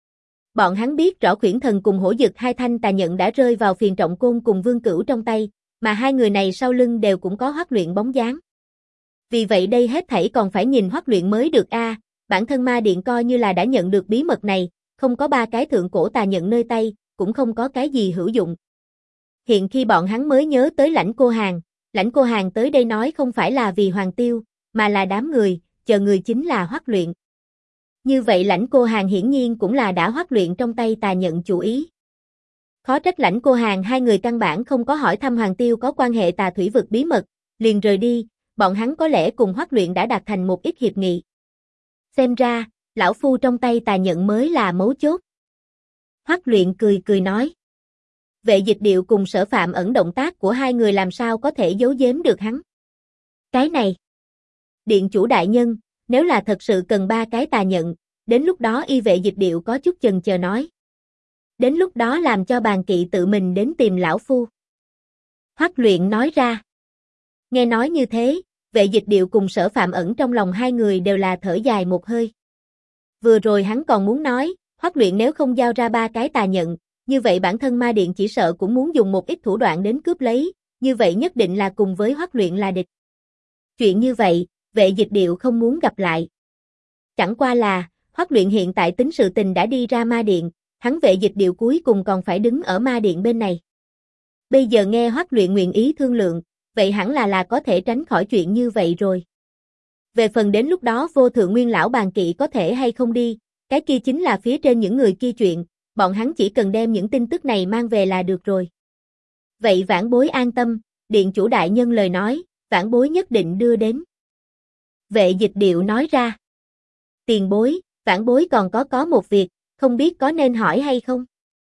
Bọn hắn biết rõ Khuyển Thần cùng Hổ Dực hai thanh tà nhận đã rơi vào Phiền Trọng Côn cùng Vương Cửu trong tay, mà hai người này sau lưng đều cũng có Hoắc Luyện bóng dáng. Vì vậy đây hết thảy còn phải nhìn Hoắc Luyện mới được a, bản thân ma điện coi như là đã nhận được bí mật này, không có 3 cái thượng cổ tà nhận nơi tay, cũng không có cái gì hữu dụng. Hiện khi bọn hắn mới nhớ tới Lãnh Cô Hàn tới đây nói không phải là vì Hoàng Tiêu, mà là đám người, chờ người chính là Hoắc Luyện. Như vậy Lãnh Cô Hàn hiển nhiên cũng là đã Hoắc Luyện trong tay tà nhận chủ ý. Khó trách Lãnh Cô Hàn hai người căn bản không có hỏi thăm Hoàng Tiêu có quan hệ Tà Thủy vực bí mật, liền rời đi, bọn hắn có lẽ cùng Hoắc Luyện đã đạt thành một ít hiệp nghị. Xem ra, lão phu trong tay tà nhận mới là mấu chốt. Hoắc Luyện cười cười nói. Vệ Dịch Điệu cùng Sở Phạm Ẩn động tác của hai người làm sao có thể giấu giếm được hắn. Cái này. Điện chủ đại nhân, nếu là thật sự cần 3 cái tà nhận, đến lúc đó y Vệ Dịch Điệu có chút chần chờ nói. Đến lúc đó làm cho bàn kỵ tự mình đến tìm lão phu. Hoắc Luyện nói ra. Nghe nói như thế, Vệ Dịch Điệu cùng Sở Phạm Ẩn trong lòng hai người đều là thở dài một hơi. Vừa rồi hắn còn muốn nói, Hoắc Luyện nếu không giao ra 3 cái tà nhận, như vậy bản thân ma điện chỉ sợ cũng muốn dùng một ít thủ đoạn đến cướp lấy, như vậy nhất định là cùng với Hoắc Luyện là địch. Chuyện như vậy, Vệ Dịch Điệu không muốn gặp lại. Chẳng qua là, Hoắc Luyện hiện tại tính sự tình đã đi ra ma điện, hắn Vệ Dịch Điệu cuối cùng còn phải đứng ở ma điện bên này. Bây giờ nghe Hoắc Luyện nguyện ý thương lượng, vậy hẳn là có thể tránh khỏi chuyện như vậy rồi. Về phần đến lúc đó Vô Thượng Nguyên lão bàn kỵ có thể hay không đi, cái kia chính là phía trên những người kia chuyện, bọn hắn chỉ cần đem những tin tức này mang về là được rồi. Vậy vãn bối an tâm, điện chủ đại nhân lời nói, vãn bối nhất định đưa đến. Vệ Dịch Điệu nói ra. Tiền bối, vãn bối còn có một việc, không biết có nên hỏi hay không?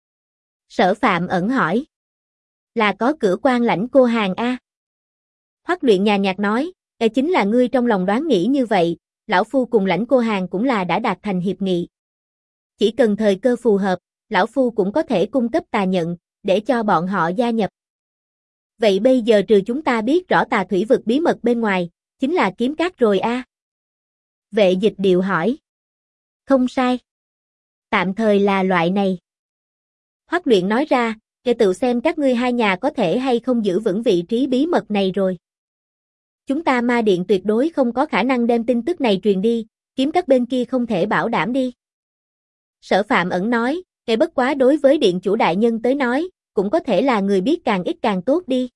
Sở Phạm Ẩn hỏi. Là có cửa quan Lãnh Cô Hàn a. Hoắc Luyện nhàn nhạt nói, Chính là ngươi trong lòng đoán nghĩ như vậy, lão phu cùng Lãnh Cô Hàn cũng là đã đạt thành hiệp nghị. Chỉ cần thời cơ phù hợp, lão phu cũng có thể cung cấp tà nhận, để cho bọn họ gia nhập. Vậy bây giờ trừ chúng ta biết rõ tà thủy vực bí mật bên ngoài, chính là kiếm cát rồi a. Vệ Dịch Điệu hỏi. Không sai. Tạm thời là loại này. Hoắc Luyện nói ra, kể tự xem các ngươi hai nhà có thể hay không giữ vững vị trí bí mật này rồi. Chúng ta Ma Điện tuyệt đối không có khả năng đem tin tức này truyền đi, kiếm các bên kia không thể bảo đảm đi. Sở Phạm Ẩn nói, kể bất quá đối với điện chủ đại nhân tới nói, cũng có thể là người biết càng ít càng tốt đi.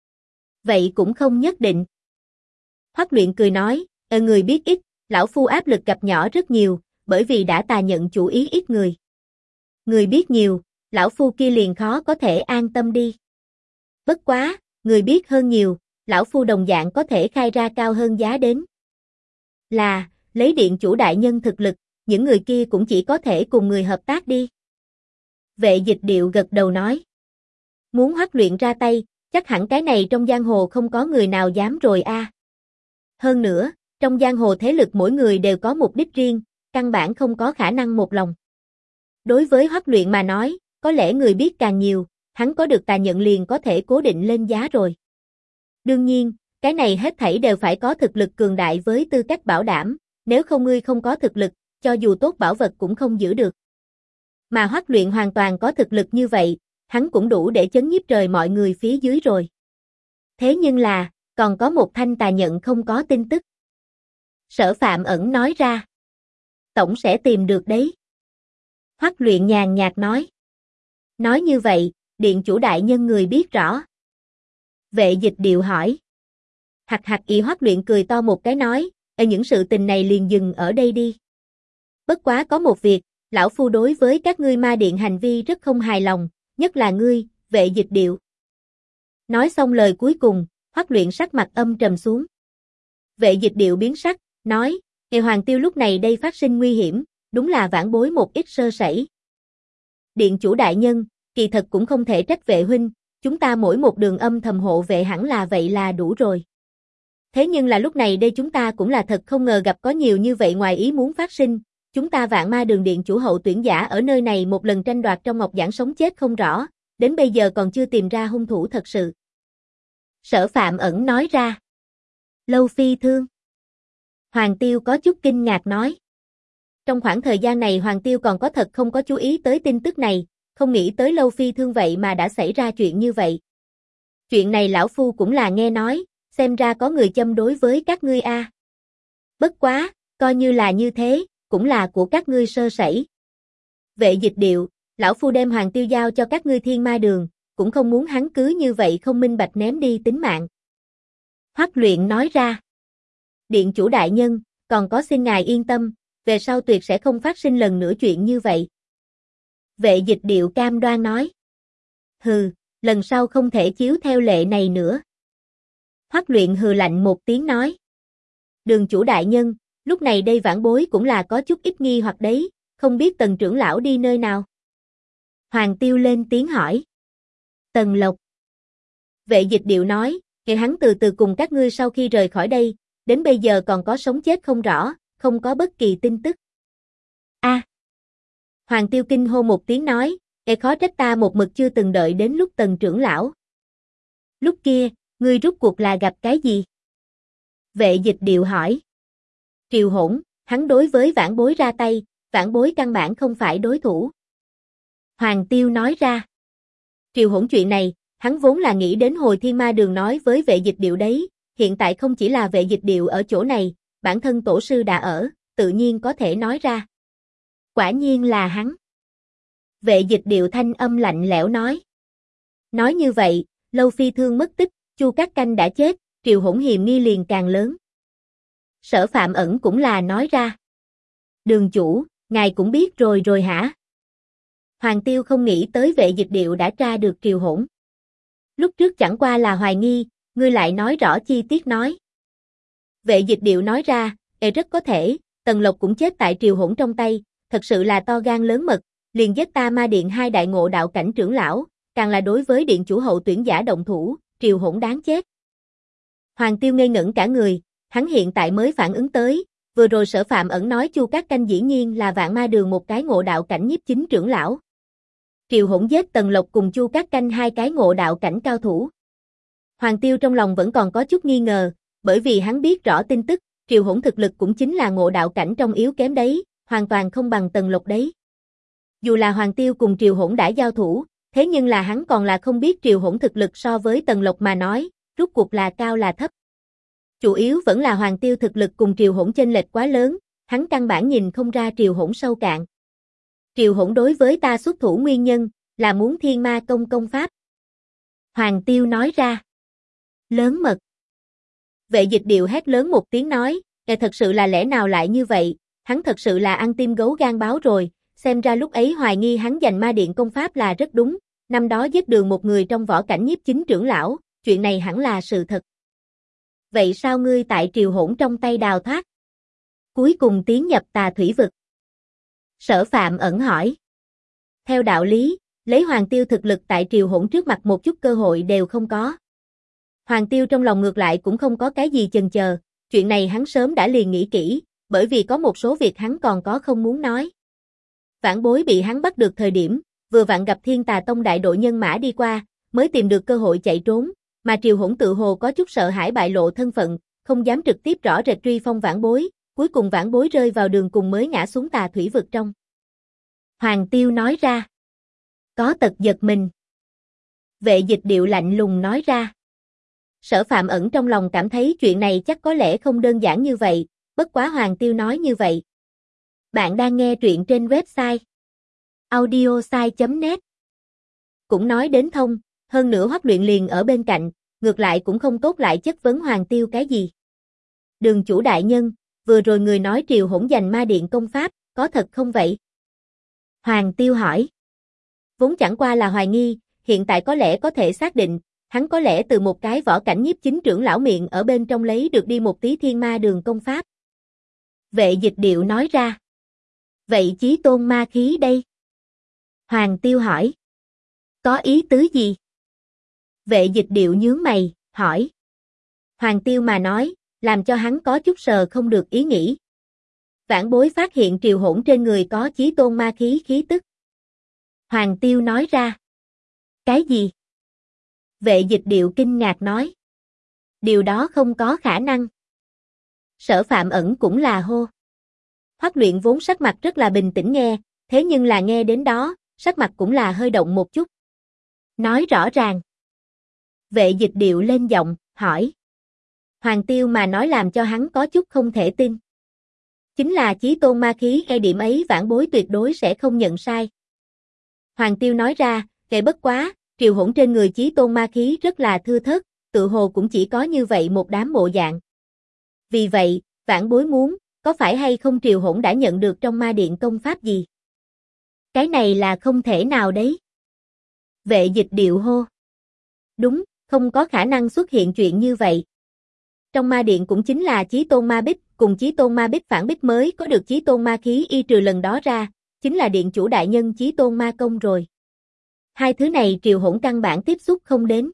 Vậy cũng không nhất định. Hoắc Luyện cười nói, người biết ít, lão phu áp lực gặp nhỏ rất nhiều, bởi vì đã tà nhận chủ ý ít người. Người biết nhiều, lão phu kia liền khó có thể an tâm đi. Bất quá, người biết hơn nhiều, lão phu đồng dạng có thể khai ra cao hơn giá đến. Là, lấy điện chủ đại nhân thực lực, những người kia cũng chỉ có thể cùng người hợp tác đi. Vệ Dịch Điệu gật đầu nói. Muốn Hoắc Luyện ra tay, chắc hẳn cái này trong giang hồ không có người nào dám rồi a. Hơn nữa, trong giang hồ thế lực mỗi người đều có mục đích riêng, căn bản không có khả năng một lòng. Đối với Hoắc Luyện mà nói, có lẽ người biết càng nhiều, hắn có được tà nhận liền có thể cố định lên giá rồi. Đương nhiên, cái này hết thảy đều phải có thực lực cường đại với tư cách bảo đảm, nếu không ngươi không có thực lực, cho dù tốt bảo vật cũng không giữ được. Mà Hoắc Luyện hoàn toàn có thực lực như vậy, hắn cũng đủ để chấn nhiếp trời mọi người phía dưới rồi. Thế nhưng là, còn có một thanh tà nhận không có tin tức. Sở Phạm Ẩn nói ra. Tổng sẽ tìm được đấy. Hoắc Luyện nhàn nhạt nói. Nói như vậy, điện chủ đại nhân người biết rõ. Vệ Dịch Điệu hỏi. Hạc hạc y Hoắc Luyện cười to một cái nói, những sự tình này liền dừng ở đây đi. Bất quá có một việc, lão phu đối với các ngươi Ma Điện hành vi rất không hài lòng, nhất là ngươi, Vệ Dịch Điệu. Nói xong lời cuối cùng, Hoắc Luyện sắc mặt âm trầm xuống. Vệ Dịch Điệu biến sắc, nói, Hoàng Tiêu lúc này đây phát sinh nguy hiểm, đúng là vãn bối một ít sơ sẩy. Điện chủ đại nhân, kỳ thật cũng không thể trách vệ huynh, chúng ta mỗi một đường âm thầm hộ vệ hẳn là vậy là đủ rồi. Thế nhưng là lúc này đây chúng ta cũng là thật không ngờ gặp có nhiều như vậy ngoài ý muốn phát sinh, chúng ta Vạn Ma Đường điện chủ hậu tuyển giả ở nơi này một lần tranh đoạt trong ngọc giản sống chết không rõ, đến bây giờ còn chưa tìm ra hung thủ thật sự. Sở Phạm Ẩn nói ra. Lâu Phi Thương. Hoàng Tiêu có chút kinh ngạc nói. Trong khoảng thời gian này Hoàng Tiêu còn có thật không có chú ý tới tin tức này, không nghĩ tới Lâu Phi Thương vậy mà đã xảy ra chuyện như vậy. Chuyện này lão phu cũng là nghe nói, xem ra có người châm đối với các ngươi a. Bất quá, coi như là như thế, cũng là của các ngươi sơ sẩy. Vệ Dịch Điệu, lão phu đem Hoàng Tiêu giao cho các ngươi Thiên Ma Đường, cũng không muốn hắn cứ như vậy không minh bạch ném đi tính mạng. Hoắc Luyện nói ra. Điện chủ đại nhân, còn có xin ngài yên tâm, về sau tuyệt sẽ không phát sinh lần nữa chuyện như vậy. Vệ Dịch Điệu cam đoan nói. Hừ, lần sau không thể chiếu theo lệ này nữa. Hoắc Luyện hừ lạnh một tiếng nói. Đường chủ đại nhân, lúc này đây vãn bối cũng là có chút ít nghi hoặc đấy, không biết Tần trưởng lão đi nơi nào. Hoàng Tiêu lên tiếng hỏi. Tần Lộc. Vệ Dịch Điệu nói, kể hắn từ từ cùng các ngươi sau khi rời khỏi đây, đến bây giờ còn có sống chết không rõ, không có bất kỳ tin tức. A. Hoàng Tiêu kinh hô một tiếng nói, khó trách ta một mực chưa từng đợi đến lúc Tần trưởng lão. Lúc kia, ngươi rút cuộc là gặp cái gì? Vệ Dịch Điệu hỏi. Triều Hỗn, hắn đối với vãn bối ra tay, vãn bối căn bản không phải đối thủ. Hoàng Tiêu nói ra. Triều Hỗn chuyện này, hắn vốn là nghĩ đến hồi Thiên Ma Đường nói với Vệ Dịch Điệu đấy, hiện tại không chỉ là Vệ Dịch Điệu ở chỗ này, bản thân tổ sư đã ở, tự nhiên có thể nói ra. Quả nhiên là hắn. Vệ Dịch Điệu thanh âm lạnh lẽo nói. Nói như vậy, Lâu Phi Thương mất tích, Chu Cát Canh đã chết, Triều Hỗn hiềm nghi liền càng lớn. Sở Phạm Ẩn cũng là nói ra. Đường chủ, ngài cũng biết rồi hả? Hoàng Tiêu không nghĩ tới Vệ Dịch Điệu đã tra được Triều Hỗn. Lúc trước chẳng qua là hoài nghi, ngươi lại nói rõ chi tiết nói. Vệ Dịch Điệu nói ra, rất có thể, Tần Lộc cũng chết tại Triều Hỗn trong tay, thật sự là to gan lớn mật, liền giết ta Ma Điện hai đại ngộ đạo cảnh trưởng lão, càng là đối với điện chủ hậu tuyển giả động thủ, Triều Hỗn đáng chết. Hoàng Tiêu ngây ngẩn cả người, hắn hiện tại mới phản ứng tới, vừa rồi Sở Phạm Ẩn nói Chu Cát Canh dĩ nhiên là Vạn Ma Đường một cái ngộ đạo cảnh nhiếp chính trưởng lão. Triều Hỗn giết Tần Lộc cùng Chu Cát Canh hai cái ngộ đạo cảnh cao thủ. Hoàng Tiêu trong lòng vẫn còn có chút nghi ngờ, bởi vì hắn biết rõ tin tức, Triều Hỗn thực lực cũng chính là ngộ đạo cảnh trong yếu kém đấy, hoàn toàn không bằng Tần Lộc đấy. Dù là Hoàng Tiêu cùng Triều Hỗn đã giao thủ, thế nhưng là hắn còn là không biết Triều Hỗn thực lực so với Tần Lộc mà nói, rốt cuộc là cao là thấp. Chủ yếu vẫn là Hoàng Tiêu thực lực cùng Triều Hỗn chênh lệch quá lớn, hắn căn bản nhìn không ra Triều Hỗn sâu cạn. Triều Hỗn đối với ta xuất thủ nguyên nhân, là muốn Thiên Ma Công công pháp. Hoàng Tiêu nói ra. Lớn mật. Vệ Dịch Điệu hét lớn một tiếng nói, thật sự là lẽ nào lại như vậy, hắn thật sự là ăn tim gấu gan báo rồi, xem ra lúc ấy hoài nghi hắn giành Ma Điện công pháp là rất đúng, năm đó giết Đường một người trong võ cảnh nhiếp chính trưởng lão, chuyện này hẳn là sự thật. Vậy sao ngươi tại Triều Hỗn trong tay đào thoát? Cuối cùng tiến nhập Tà Thủy Vực. Sở Phạm Ẩn hỏi. Theo đạo lý, lấy Hoàng Tiêu thực lực tại Triều Hỗn trước mặt một chút cơ hội đều không có. Hoàng Tiêu trong lòng ngược lại cũng không có cái gì chần chờ, chuyện này hắn sớm đã liền nghĩ kỹ, bởi vì có một số việc hắn còn có không muốn nói. Vãn Bối bị hắn bắt được thời điểm, vừa vặn gặp Thiên Tà Tông đại đội nhân mã đi qua, mới tìm được cơ hội chạy trốn, mà Triều Hỗn tự hồ có chút sợ hãi bại lộ thân phận, không dám trực tiếp rõ rệt truy phong Vãn Bối, cuối cùng Vãn Bối rơi vào đường cùng mới ngã xuống Tà Thủy Vực trong. Hoàng Tiêu nói ra. Có tật giật mình. Vệ Dịch Điệu lạnh lùng nói ra. Sở Phạm Ẩn trong lòng cảm thấy chuyện này chắc có lẽ không đơn giản như vậy, bất quá Hoàng Tiêu nói như vậy. Bạn đang nghe truyện trên website audiosai.net. Cũng nói đến thông, hơn nữa Hoắc Luyện liền ở bên cạnh, ngược lại cũng không tốt lại chất vấn Hoàng Tiêu cái gì. Đường chủ đại nhân, vừa rồi người nói Triều Hỗn giành Ma Điện công pháp, có thật không vậy? Hoàng Tiêu hỏi. Vốn chẳng qua là hoài nghi, hiện tại có lẽ có thể xác định, hắn có lẽ từ một cái võ cảnh nhiếp chính trưởng lão miệng ở bên trong lấy được đi một tí Thiên Ma Đường công pháp. Vệ Dịch Điệu nói ra. Vậy Chí Tôn ma khí đây? Hoàng Tiêu hỏi. Có ý tứ gì? Vệ Dịch Điệu nhướng mày, hỏi. Hoàng Tiêu mà nói, làm cho hắn có chút sờ không được ý nghĩ. Vãn Bối phát hiện Triều Hỗn trên người có Chí Tôn ma khí khí tức. Hoàng Tiêu nói ra. Cái gì? Vệ Dịch Điệu kinh ngạc nói. Điều đó không có khả năng. Sở Phạm Ẩn cũng là hô. Hoắc Luyện vốn sắc mặt rất là bình tĩnh nghe, thế nhưng là nghe đến đó, sắc mặt cũng là hơi động một chút. Nói rõ ràng. Vệ Dịch Điệu lên giọng, hỏi. Hoàng Tiêu mà nói làm cho hắn có chút không thể tin. Chính là Chí Tôn ma khí, cái điểm ấy Vãn Bối tuyệt đối sẽ không nhận sai. Hoàng Tiêu nói ra, kệ bất quá, Triều Hỗn trên người Chí Tôn ma khí rất là thưa thớt, tự hồ cũng chỉ có như vậy một đám bộ dạng. Vì vậy, Vãn Bối muốn, có phải hay không Triều Hỗn đã nhận được trong Ma Điện công pháp gì? Cái này là không thể nào đấy. Vệ Dịch Điệu hô. Đúng, không có khả năng xuất hiện chuyện như vậy. Trong Ma Điện cũng chính là Chí Tôn ma bích, cùng Chí Tôn ma bích phản bích mới có được Chí Tôn ma khí, y trừ lần đó ra, chính là Điện chủ đại nhân Chí Tôn ma công rồi. Hai thứ này Triều Hỗn căn bản tiếp xúc không đến.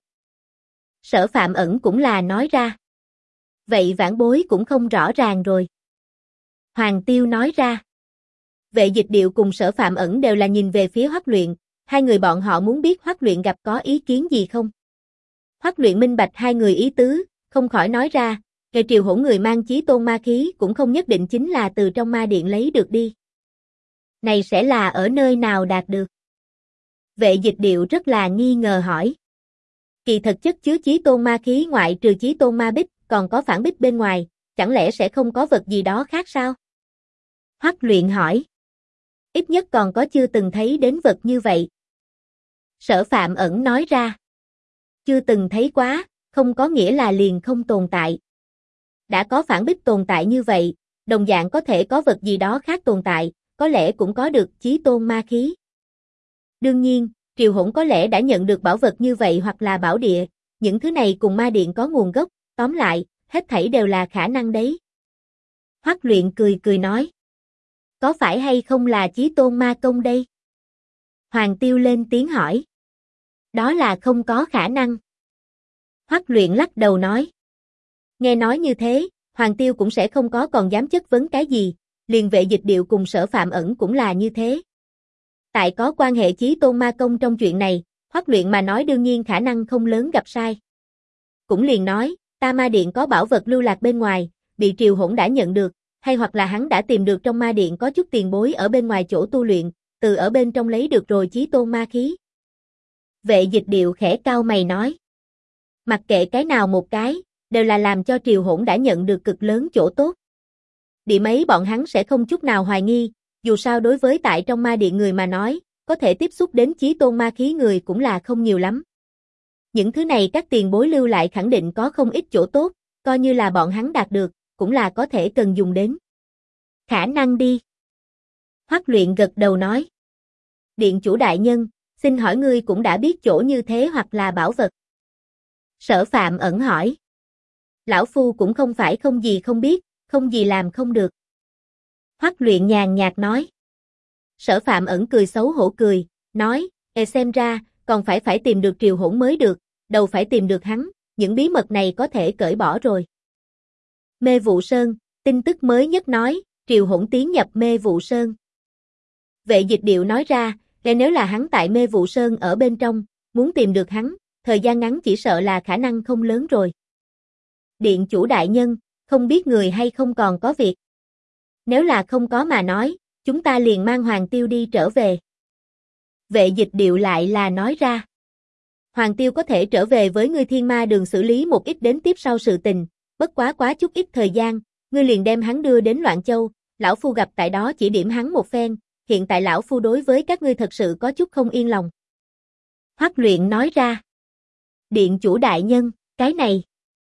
Sở Phạm Ẩn cũng là nói ra. Vậy Vãn Bối cũng không rõ ràng rồi. Hoàng Tiêu nói ra. Vệ Dịch Điệu cùng Sở Phạm Ẩn đều là nhìn về phía Hoắc Luyện, hai người bọn họ muốn biết Hoắc Luyện gặp có ý kiến gì không. Hoắc Luyện minh bạch hai người ý tứ, không khỏi nói ra, kẻ Triều Hỗn người mang Chí Tôn ma khí cũng không nhất định chính là từ trong Ma Điện lấy được đi. Này sẽ là ở nơi nào đạt được? Vệ Dịch Điệu rất là nghi ngờ hỏi. Kỳ thật chất chứa Chí Tôn ma khí ngoại trừ Chí Tôn ma bích, còn có phản bích bên ngoài, chẳng lẽ sẽ không có vật gì đó khác sao? Hoắc Luyện hỏi. Ít nhất còn có chưa từng thấy đến vật như vậy. Sở Phạm Ẩn nói ra. Chưa từng thấy quá, không có nghĩa là liền không tồn tại. Đã có phản bích tồn tại như vậy, đồng dạng có thể có vật gì đó khác tồn tại, có lẽ cũng có được Chí Tôn ma khí. Đương nhiên, Triều Hỗn có lẽ đã nhận được bảo vật như vậy hoặc là bảo địa, những thứ này cùng Ma Điện có nguồn gốc, tóm lại, hết thảy đều là khả năng đấy. Hoắc Luyện cười cười nói. Có phải hay không là Chí Tôn ma công đây? Hoàng Tiêu lên tiếng hỏi. Đó là không có khả năng. Hoắc Luyện lắc đầu nói. Nghe nói như thế, Hoàng Tiêu cũng sẽ không có còn dám chất vấn cái gì, liền Vệ Dịch Điệu cùng Sở Phạm Ẩn cũng là như thế. Tại có quan hệ Chí Tôn Ma Công trong chuyện này, Hoắc Luyện mà nói đương nhiên khả năng không lớn gặp sai. Cũng liền nói, ta ma điện có bảo vật lưu lạc bên ngoài, bị Triều Hỗn đã nhận được, hay hoặc là hắn đã tìm được trong ma điện có chút tiền bối ở bên ngoài chỗ tu luyện, từ ở bên trong lấy được rồi Chí Tôn ma khí. Vệ Dịch Điệu khẽ cau mày nói. Mặc kệ cái nào một cái, đều là làm cho Triều Hỗn đã nhận được cực lớn chỗ tốt. Điểm ấy bọn hắn sẽ không chút nào hoài nghi, dù sao đối với tại trong ma điện người mà nói, có thể tiếp xúc đến Chí Tôn ma khí người cũng là không nhiều lắm. Những thứ này các tiền bối lưu lại khẳng định có không ít chỗ tốt, coi như là bọn hắn đạt được, cũng là có thể cần dùng đến. Khả năng đi. Hoắc Luyện gật đầu nói. Điện chủ đại nhân, xin hỏi ngươi cũng đã biết chỗ như thế hoặc là bảo vật. Sở Phạm Ẩn hỏi. Lão Phu cũng không phải không gì không biết, không gì làm không được. Hoắc Luyện nhàn nhạt nói. Sở Phạm Ẩn cười xấu hổ cười, nói, xem ra, còn phải tìm được Triều Hỗn mới được, đầu phải tìm được hắn, những bí mật này có thể cởi bỏ rồi. Mê Vụ Sơn, tin tức mới nhất nói, Triều Hỗn tiến nhập Mê Vụ Sơn. Vệ Dịch Điệu nói ra, nếu là hắn tại Mê Vụ Sơn ở bên trong, muốn tìm được hắn, thời gian ngắn chỉ sợ là khả năng không lớn rồi. Điện chủ đại nhân, không biết người hay không còn có việc. Nếu là không có mà nói, chúng ta liền mang Hoàng Tiêu đi trở về. Vệ Dịch Điệu lại là nói ra. Hoàng Tiêu có thể trở về với ngươi Thiên Ma Đường xử lý một ít đến tiếp sau sự tình, bất quá chút ít thời gian, ngươi liền đem hắn đưa đến Loạn Châu, lão phu gặp tại đó chỉ điểm hắn một phen, hiện tại lão phu đối với các ngươi thật sự có chút không yên lòng. Hoắc Luyện nói ra. Điện chủ đại nhân, cái này.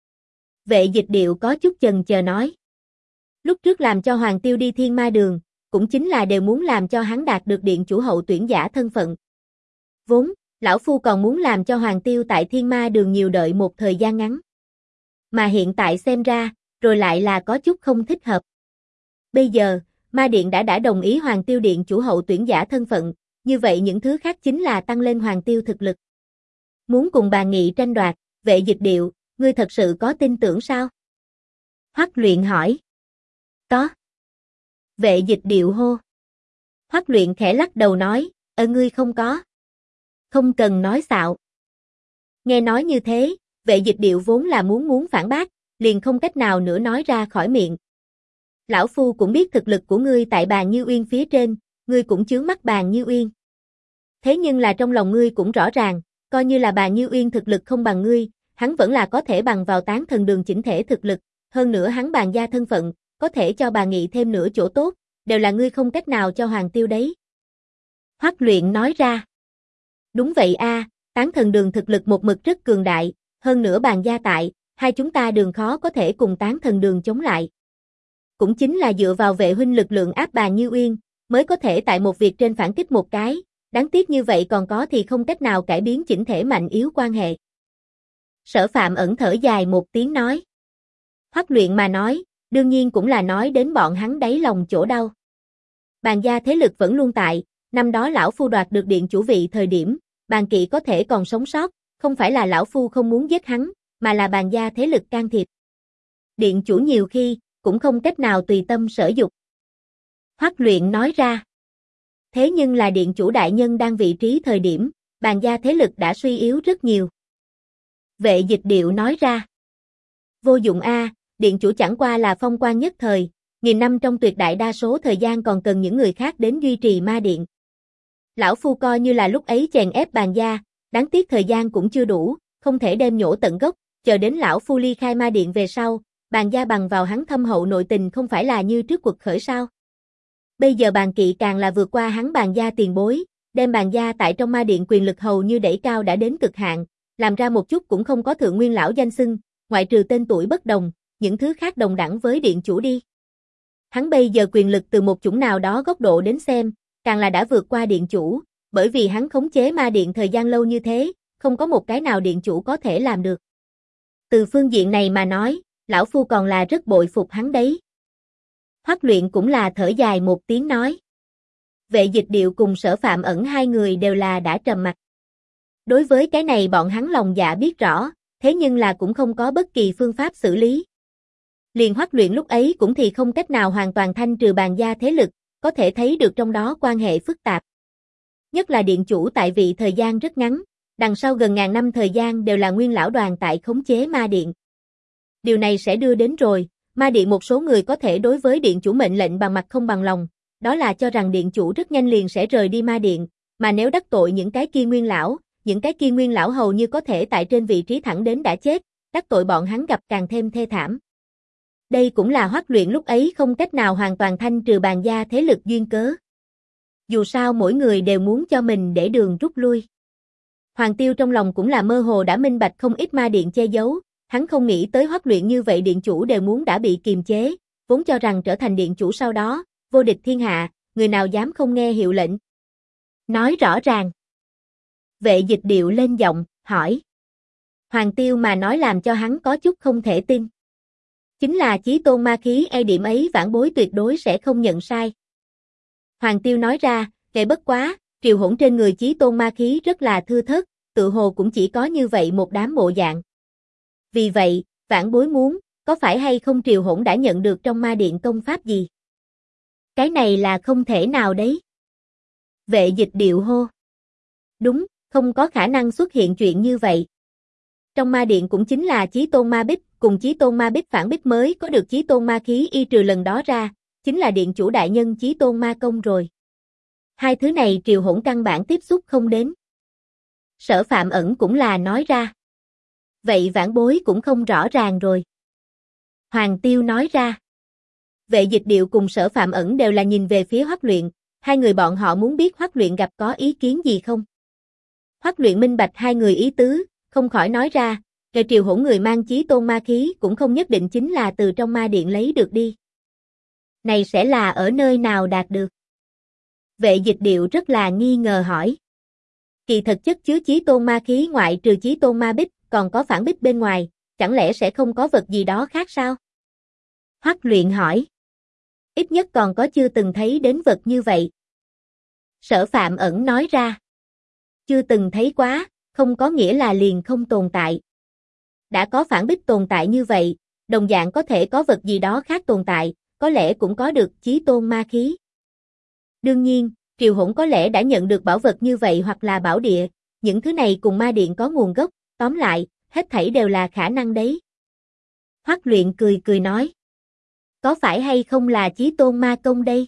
Vệ Dịch Điệu có chút chần chờ nói. Lúc trước làm cho Hoàng Tiêu đi Thiên Ma Đường, cũng chính là đều muốn làm cho hắn đạt được điện chủ hậu tuyển giả thân phận. Vốn, lão phu còn muốn làm cho Hoàng Tiêu tại Thiên Ma Đường nhiều đợi một thời gian ngắn. Mà hiện tại xem ra, rồi lại là có chút không thích hợp. Bây giờ, Ma Điện đã đồng ý Hoàng Tiêu điện chủ hậu tuyển giả thân phận, như vậy những thứ khác chính là tăng lên Hoàng Tiêu thực lực. Muốn cùng bà nghị tranh đoạt, Vệ Dịch Điệu, ngươi thật sự có tin tưởng sao? Hoắc Luyện hỏi. Có. Vệ Dịch Điệu hô. Hoắc Luyện khẽ lắc đầu nói, ngươi không có. Không cần nói xạo. Nghe nói như thế, Vệ Dịch Điệu vốn là muốn phản bác, liền không cách nào nữa nói ra khỏi miệng. Lão Phu cũng biết thực lực của ngươi tại Bàn Như Uyên phía trên, ngươi cũng chướng mắt Bàn Như Uyên. Thế nhưng là trong lòng ngươi cũng rõ ràng, coi như là Bàn Như Uyên thực lực không bằng ngươi, hắn vẫn là có thể bằng vào Tán Thần Đường chỉnh thể thực lực, hơn nữa hắn Bàn gia thân phận, có thể cho bà nghị thêm nửa chỗ tốt, đều là ngươi không cách nào cho Hoàng Tiêu đấy. Hoắc Luyện nói ra. Đúng vậy a, Tán Thần Đường thực lực một mực rất cường đại, hơn nữa Bàn gia tại, hai chúng ta đường khó có thể cùng Tán Thần Đường chống lại. Cũng chính là dựa vào vệ huynh lực lượng áp Bàn Như Uyên, mới có thể tại một việc trên phản kích một cái, đáng tiếc như vậy còn có thì không cách nào cải biến chỉnh thể mạnh yếu quan hệ. Sở Phạm Ẩn thở dài một tiếng nói. Hoắc Luyện mà nói, đương nhiên cũng là nói đến bọn hắn đáy lòng chỗ đau. Bàn gia thế lực vẫn luôn tại, năm đó lão phu đoạt được điện chủ vị thời điểm, Bàn Kỵ có thể còn sống sót, không phải là lão phu không muốn giết hắn, mà là Bàn gia thế lực can thiệp. Điện chủ nhiều khi, cũng không cách nào tùy tâm sở dục. Hoắc Luyện nói ra. Thế nhưng là điện chủ đại nhân đang vị trí thời điểm, Bàn gia thế lực đã suy yếu rất nhiều. Vệ Dịch Điệu nói ra. Vô dụng a, điện chủ chẳng qua là phong quan nhất thời, nghìn năm trong tuyệt đại đa số thời gian còn cần những người khác đến duy trì ma điện. Lão phu coi như là lúc ấy chèn ép Bàn gia, đáng tiếc thời gian cũng chưa đủ, không thể đem nhổ tận gốc, chờ đến lão phu ly khai ma điện về sau, Bàn gia bằng vào hắn thâm hậu nội tình không phải là như trước quật khởi sao. Bây giờ Bàn Kỵ càng là vượt qua hắn Bàn gia tiền bối, đem Bàn gia tại trong ma điện quyền lực hầu như đẩy cao đã đến cực hạn, làm ra một chút cũng không có thượng nguyên lão danh xưng, ngoại trừ tên tuổi bất đồng, những thứ khác đồng đẳng với điện chủ đi. Hắn bây giờ quyền lực từ một chủng nào đó góc độ đến xem, càng là đã vượt qua điện chủ, bởi vì hắn khống chế ma điện thời gian lâu như thế, không có một cái nào điện chủ có thể làm được. Từ phương diện này mà nói, lão phu còn là rất bội phục hắn đấy. Hoắc Luyện cũng là thở dài một tiếng nói. Vệ Dịch Điệu cùng Sở Phạm Ẩn hai người đều là đã trầm mặc. Đối với cái này bọn hắn lòng dạ biết rõ, thế nhưng là cũng không có bất kỳ phương pháp xử lý. Liền Hoắc Luyện lúc ấy cũng thì không cách nào hoàn toàn thanh trừ bàn gia thế lực, có thể thấy được trong đó quan hệ phức tạp. Nhất là điện chủ tại vị thời gian rất ngắn, đằng sau gần ngàn năm thời gian đều là Nguyên lão đoàn tại khống chế ma điện. Điều này sẽ đưa đến rồi, ma điện một số người có thể đối với điện chủ mệnh lệnh bằng mặt không bằng lòng, đó là cho rằng điện chủ rất nhanh liền sẽ rời đi ma điện, mà nếu đắc tội những cái kia nguyên lão hầu như có thể tại trên vị trí thẳng đến đã chết, đắc tội bọn hắn gặp càng thêm thê thảm. Đây cũng là Hoắc Luyện lúc ấy không cách nào hoàn toàn thanh trừ bàn gia thế lực duyên cớ. Dù sao mỗi người đều muốn cho mình để đường rút lui. Hoàng Tiêu trong lòng cũng là mơ hồ đã minh bạch không ít ma điện che giấu, hắn không nghĩ tới Hoắc Luyện như vậy điện chủ đều muốn đã bị kiềm chế, vốn cho rằng trở thành điện chủ sau đó, vô địch thiên hạ, người nào dám không nghe hiệu lệnh. Nói rõ ràng. Vệ Dịch điệu lên giọng, hỏi. Hoàng Tiêu mà nói làm cho hắn có chút không thể tin. Chính là chí tôn ma khí điểm ấy vãn bối tuyệt đối sẽ không nhận sai. Hoàng Tiêu nói ra, kệ bất quá, triều hỗn trên người chí tôn ma khí rất là thưa thớt, tự hồ cũng chỉ có như vậy một đám bộ dạng. Vì vậy, vãn bối muốn, có phải hay không triều hỗn đã nhận được trong ma điện công pháp gì? Cái này là không thể nào đấy. Vệ Dịch điệu hô. Đúng, không có khả năng xuất hiện chuyện như vậy. Trong ma điện cũng chính là chí tôn ma bích, cùng chí tôn ma bích phản bích mới có được chí tôn ma khí y trừ lần đó ra, chính là điện chủ đại nhân chí tôn ma công rồi. Hai thứ này triều hỗn căn bản tiếp xúc không đến. Sở Phạm Ẩn cũng là nói ra. Vậy vãn bối cũng không rõ ràng rồi. Hoàng Tiêu nói ra. Vệ Dịch điệu cùng Sở Phạm Ẩn đều là nhìn về phía Hoắc Luyện, hai người bọn họ muốn biết Hoắc Luyện gặp có ý kiến gì không. Hoắc Luyện minh bạch hai người ý tứ, không khỏi nói ra, kẻ triều hỗn người mang chí tôn ma khí cũng không nhất định chính là từ trong ma điện lấy được đi. Này sẽ là ở nơi nào đạt được? Vệ Dịch điệu rất là nghi ngờ hỏi. Kỳ thực chất chứa chí tôn ma khí ngoại trừ chí tôn ma bích, còn có phản bích bên ngoài, chẳng lẽ sẽ không có vật gì đó khác sao? Hoắc Luyện hỏi. Ít nhất còn có chưa từng thấy đến vật như vậy. Sở Phạm Ẩn nói ra. Chưa từng thấy quá, không có nghĩa là liền không tồn tại. Đã có phản bích tồn tại như vậy, đồng dạng có thể có vật gì đó khác tồn tại, có lẽ cũng có được chí tôn ma khí. Đương nhiên, triều hỗn có lẽ đã nhận được bảo vật như vậy hoặc là bảo địa, những thứ này cùng ma điện có nguồn gốc, tóm lại, hết thảy đều là khả năng đấy. Hoắc Luyện cười cười nói. Có phải hay không là chí tôn ma công đây?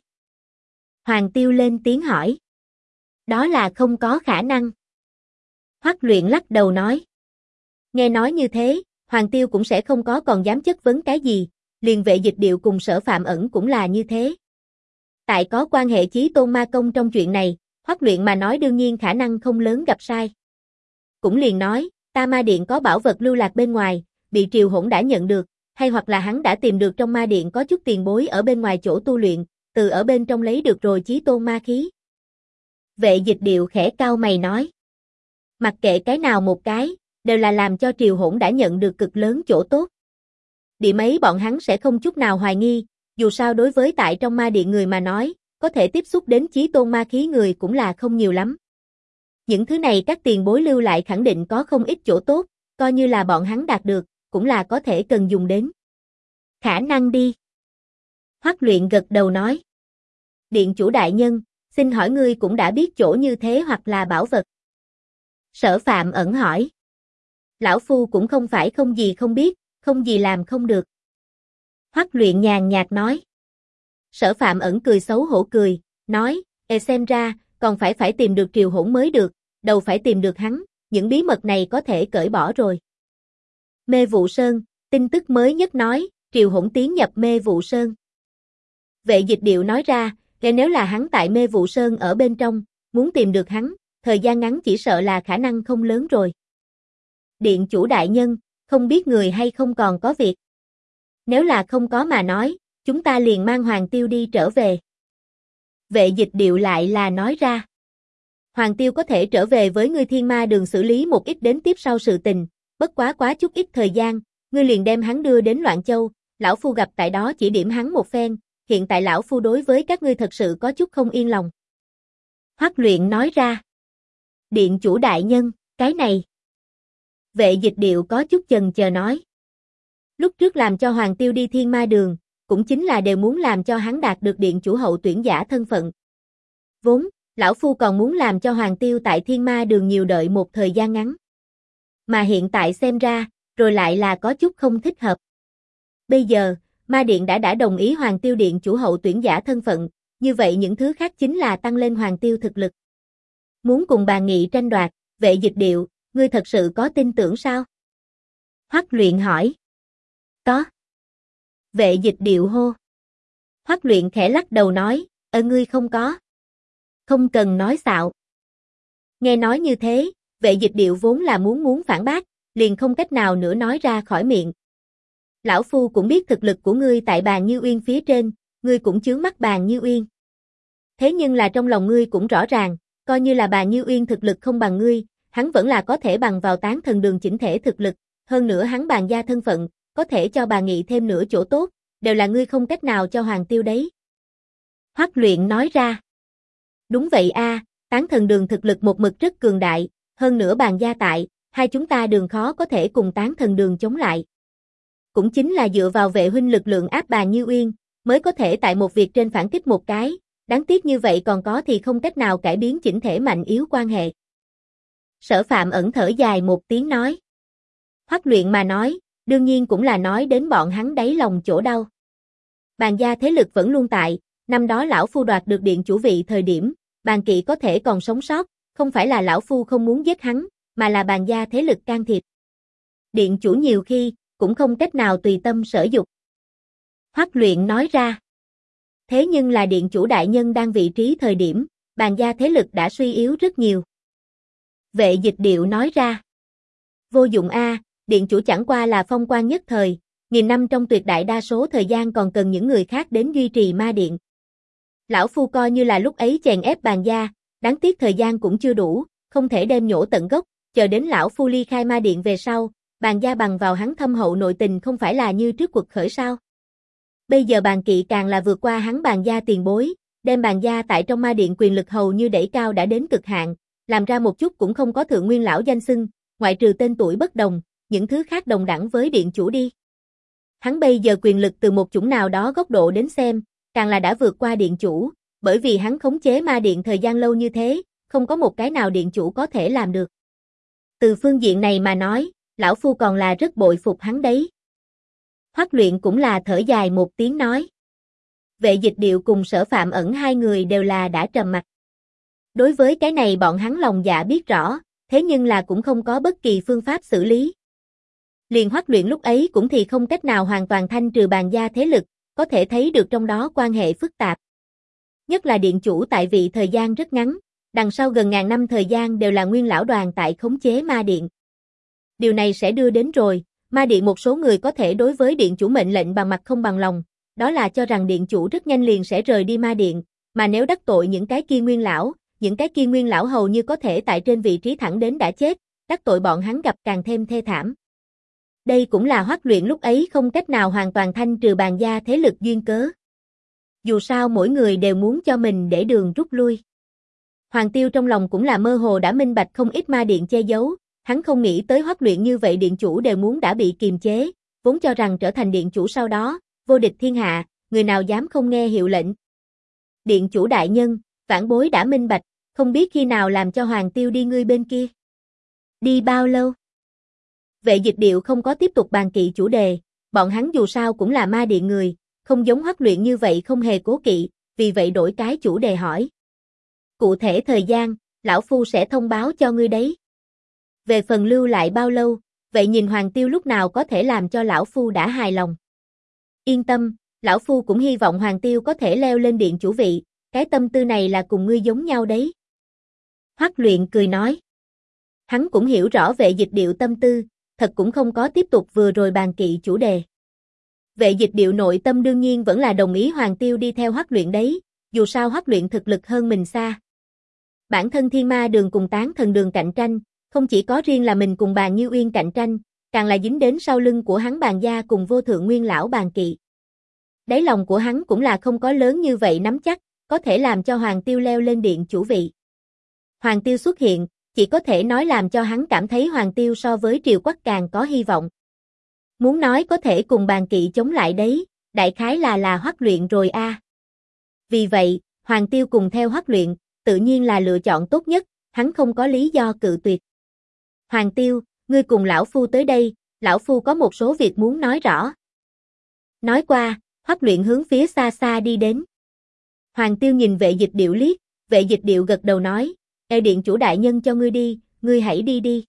Hoàng Tiêu lên tiếng hỏi. Đó là không có khả năng. Hoắc Luyện lắc đầu nói. Nghe nói như thế, Hoàng Tiêu cũng sẽ không có còn dám chất vấn cái gì, liền Vệ Dịch điệu cùng Sở Phạm Ẩn cũng là như thế. Tại có quan hệ chí tôn ma công trong chuyện này, Hoắc Luyện mà nói đương nhiên khả năng không lớn gặp sai. Cũng liền nói, ta ma điện có bảo vật lưu lạc bên ngoài, bị triều hỗn đã nhận được, hay hoặc là hắn đã tìm được trong ma điện có chút tiền bối ở bên ngoài chỗ tu luyện, từ ở bên trong lấy được rồi chí tôn ma khí. Vệ Dịch điệu khẽ cau mày nói. Mặc kệ cái nào một cái, đều là làm cho triều hỗn đã nhận được cực lớn chỗ tốt. Điểm ấy bọn hắn sẽ không chút nào hoài nghi, dù sao đối với tại trong ma điện người mà nói, có thể tiếp xúc đến chí tôn ma khí người cũng là không nhiều lắm. Những thứ này các tiền bối lưu lại khẳng định có không ít chỗ tốt, coi như là bọn hắn đạt được, cũng là có thể cần dùng đến. Khả năng đi. Hoắc Luyện gật đầu nói. Điện chủ đại nhân, xin hỏi ngươi cũng đã biết chỗ như thế hoặc là bảo vật. Sở Phạm Ẩn hỏi. Lão Phu cũng không phải không gì không biết, không gì làm không được. Hoắc Luyện nhàn nhạt nói. Sở Phạm Ẩn cười xấu hổ cười, nói, xem ra, còn phải tìm được triều hỗn mới được, đầu phải tìm được hắn, những bí mật này có thể cởi bỏ rồi. Mê Vụ Sơn, tin tức mới nhất nói, triều hỗn tiến nhập Mê Vụ Sơn. Vệ Dịch điệu nói ra, nếu là hắn tại Mê Vụ Sơn ở bên trong, muốn tìm được hắn, thời gian ngắn chỉ sợ là khả năng không lớn rồi. Điện chủ đại nhân, không biết người hay không còn có việc. Nếu là không có mà nói, chúng ta liền mang Hoàng Tiêu đi trở về. Vệ Dịch điệu lại là nói ra. Hoàng Tiêu có thể trở về với ngươi Thiên Ma Đường xử lý một ít đến tiếp sau sự tình, bất quá chút ít thời gian, ngươi liền đem hắn đưa đến Loạn Châu, lão phu gặp tại đó chỉ điểm hắn một phen, hiện tại lão phu đối với các ngươi thật sự có chút không yên lòng. Hoắc Luyện nói ra. Điện chủ đại nhân, cái này. Vệ Dịch điệu có chút chần chờ nói. Lúc trước làm cho Hoàng Tiêu đi Thiên Ma Đường, cũng chính là đều muốn làm cho hắn đạt được điện chủ hậu tuyển giả thân phận. Vốn, lão phu còn muốn làm cho Hoàng Tiêu tại Thiên Ma Đường nhiều đợi một thời gian ngắn. Mà hiện tại xem ra, rồi lại là có chút không thích hợp. Bây giờ, Ma Điện đã đồng ý Hoàng Tiêu điện chủ hậu tuyển giả thân phận, như vậy những thứ khác chính là tăng lên Hoàng Tiêu thực lực. Muốn cùng bà Nghị tranh đoạt, Vệ Dịch Điệu, ngươi thật sự có tin tưởng sao? Hoắc Luyện hỏi. Có. Vệ Dịch Điệu hô. Hoắc Luyện khẽ lắc đầu nói, ngươi không có. Không cần nói xạo. Nghe nói như thế, Vệ Dịch Điệu vốn là muốn phản bác, liền không cách nào nữa nói ra khỏi miệng. Lão phu cũng biết thực lực của ngươi tại Bàn Như Uyên phía trên, ngươi cũng chướng mắt Bàn Như Uyên. Thế nhưng là trong lòng ngươi cũng rõ ràng, coi như là Bàn Như Uyên thực lực không bằng ngươi, hắn vẫn là có thể bằng vào Tán Thần Đường chỉnh thể thực lực, hơn nữa hắn Bàn gia thân phận, có thể cho bà Nghị thêm nửa chỗ tốt, đều là ngươi không cách nào cho Hoàng Tiêu đấy. Hoắc Luyện nói ra. Đúng vậy a, Tán Thần Đường thực lực một mực rất cường đại, hơn nữa Bàn gia tại, hai chúng ta đường khó có thể cùng Tán Thần Đường chống lại. Cũng chính là dựa vào Vệ huynh lực lượng áp Bàn Như Uyên, mới có thể tại một việc trên phản kích một cái, đáng tiếc như vậy còn có thì không cách nào cải biến chỉnh thể mạnh yếu quan hệ. Sở Phạm ẩn thở dài một tiếng nói. Hoắc Luyện mà nói, đương nhiên cũng là nói đến bọn hắn đáy lòng chỗ đau. Bàn gia thế lực vẫn luôn tại, năm đó lão phu đoạt được điện chủ vị thời điểm, Bàn Kỵ có thể còn sống sót, không phải là lão phu không muốn giết hắn, mà là Bàn gia thế lực can thiệp. Điện chủ nhiều khi, cũng không cách nào tùy tâm sở dục. Hoắc Luyện nói ra. Thế nhưng là điện chủ đại nhân đang vị trí thời điểm, Bàn gia thế lực đã suy yếu rất nhiều. Vệ Dịch Điệu nói ra. Vô dụng a, điện chủ chẳng qua là phong quan nhất thời, nghìn năm trong tuyệt đại đa số thời gian còn cần những người khác đến duy trì ma điện. Lão phu coi như là lúc ấy chèn ép Bàn gia, đáng tiếc thời gian cũng chưa đủ, không thể đem nhổ tận gốc, chờ đến lão phu ly khai ma điện về sau, Bàn gia bằng vào hắn thâm hậu nội tình không phải là như trước quật khởi sao? Bây giờ Bàn Kỵ càng là vượt qua hắn Bàn gia tiền bối, đem Bàn gia tại trong ma điện quyền lực hầu như đẩy cao đã đến cực hạn, làm ra một chút cũng không có thượng nguyên lão danh xưng, ngoại trừ tên tuổi bất đồng, những thứ khác đồng đẳng với điện chủ đi. Hắn bây giờ quyền lực từ một chủng nào đó góc độ đến xem, càng là đã vượt qua điện chủ, bởi vì hắn khống chế ma điện thời gian lâu như thế, không có một cái nào điện chủ có thể làm được. Từ phương diện này mà nói, lão phu còn là rất bội phục hắn đấy. Hoắc Luyện cũng là thở dài một tiếng nói. Vệ Dịch Điệu cùng Sở Phạm ẩn hai người đều là đã trầm mặc. Đối với cái này bọn hắn lòng dạ biết rõ, thế nhưng là cũng không có bất kỳ phương pháp xử lý. Liền Hoắc Luyện lúc ấy cũng thì không cách nào hoàn toàn thanh trừ Bàn gia thế lực, có thể thấy được trong đó quan hệ phức tạp. Nhất là điện chủ tại vị thời gian rất ngắn, đằng sau gần ngàn năm thời gian đều là nguyên lão đoàn tại khống chế ma điện. Điều này sẽ đưa đến rồi, ma điện một số người có thể đối với điện chủ mệnh lệnh bằng mặt không bằng lòng, đó là cho rằng điện chủ rất nhanh liền sẽ rời đi ma điện, mà nếu đắc tội những cái kia nguyên lão hầu như có thể tại trên vị trí thẳng đến đã chết, đắc tội bọn hắn gặp càng thêm thê thảm. Đây cũng là Hoắc Luyện lúc ấy không cách nào hoàn toàn thanh trừ Bàn gia thế lực duyên cớ. Dù sao mỗi người đều muốn cho mình để đường rút lui. Hoàng Tiêu trong lòng cũng là mơ hồ đã minh bạch không ít ma điện che giấu, hắn không nghĩ tới Hoắc Luyện như vậy điện chủ đều muốn đã bị kiềm chế, vốn cho rằng trở thành điện chủ sau đó, vô địch thiên hạ, người nào dám không nghe hiệu lệnh. Điện chủ đại nhân, vãn bối đã minh bạch, không biết khi nào làm cho Hoàng Tiêu đi ngươi bên kia. Đi bao lâu? Vệ Dịch Điệu không có tiếp tục bàn kỵ chủ đề, bọn hắn dù sao cũng là ma điện người, không giống Hoắc Luyện như vậy không hề cố kỵ, vì vậy đổi cái chủ đề hỏi. Cụ thể thời gian, lão phu sẽ thông báo cho ngươi đấy. Về phần lưu lại bao lâu, vậy nhìn Hoàng Tiêu lúc nào có thể làm cho lão phu đã hài lòng. Yên tâm, lão phu cũng hy vọng Hoàng Tiêu có thể leo lên điện chủ vị, cái tâm tư này là cùng ngươi giống nhau đấy. Hoắc Luyện cười nói. Hắn cũng hiểu rõ Vệ Dịch Điệu tâm tư, thật cũng không có tiếp tục vừa rồi bàn kỵ chủ đề. Vệ Dịch Điệu nội tâm đương nhiên vẫn là đồng ý Hoàng Tiêu đi theo Hoắc Luyện đấy, dù sao Hoắc Luyện thực lực hơn mình xa. Bản thân Thiên Ma Đường cùng Tán Thần Đường cạnh tranh, không chỉ có riêng là mình cùng Bàn Như Uyên cạnh tranh, càng là dính đến sau lưng của hắn Bàn gia cùng vô thượng nguyên lão Bàn Kỵ. Đáy lòng của hắn cũng là không có lớn như vậy nắm chắc, có thể làm cho Hoàng Tiêu leo lên điện chủ vị. Hoàng Tiêu xuất hiện, chỉ có thể nói làm cho hắn cảm thấy Hoàng Tiêu so với Triều Quách càng có hy vọng. Muốn nói có thể cùng bàn kỵ chống lại đấy, đại khái là Hoắc Luyện rồi a. Vì vậy, Hoàng Tiêu cùng theo Hoắc Luyện, tự nhiên là lựa chọn tốt nhất, hắn không có lý do cự tuyệt. Hoàng Tiêu, ngươi cùng lão phu tới đây, lão phu có một số việc muốn nói rõ. Nói qua, Hoắc Luyện hướng phía xa xa đi đến. Hoàng Tiêu nhìn Vệ Dịch Điệu liếc, Vệ Dịch Điệu gật đầu nói, điện chủ đại nhân cho ngươi đi, ngươi hãy đi đi.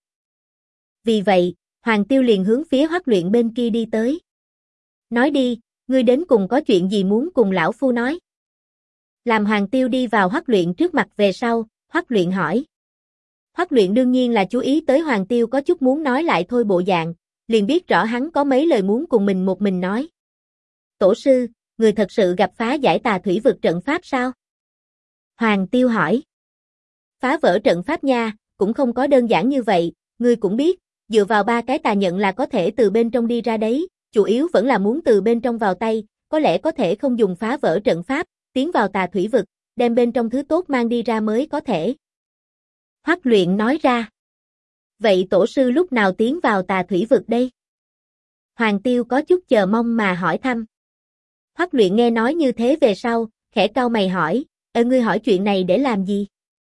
Vì vậy, Hoàng Tiêu liền hướng phía Hoắc Luyện bên kia đi tới. Nói đi, ngươi đến cùng có chuyện gì muốn cùng lão phu nói? Làm Hoàng Tiêu đi vào Hoắc Luyện trước mặt về sau, Hoắc Luyện hỏi. Hoắc Luyện đương nhiên là chú ý tới Hoàng Tiêu có chút muốn nói lại thôi bộ dạng, liền biết rõ hắn có mấy lời muốn cùng mình một mình nói. Tổ sư, người thật sự gặp phá giải tà thủy vực trận pháp sao? Hoàng Tiêu hỏi. Phá vỡ trận pháp nha, cũng không có đơn giản như vậy, ngươi cũng biết, dựa vào 3 cái tà nhận là có thể từ bên trong đi ra đấy, chủ yếu vẫn là muốn từ bên trong vào tay, có lẽ có thể không dùng phá vỡ trận pháp, tiến vào tà thủy vực, đem bên trong thứ tốt mang đi ra mới có thể. Hoắc Luyện nói ra. Vậy tổ sư lúc nào tiến vào tà thủy vực đây? Hoàng Tiêu có chút chờ mong mà hỏi thăm. Hoắc Luyện nghe nói như thế về sau, khẽ cau mày hỏi, ngươi hỏi chuyện này để làm gì?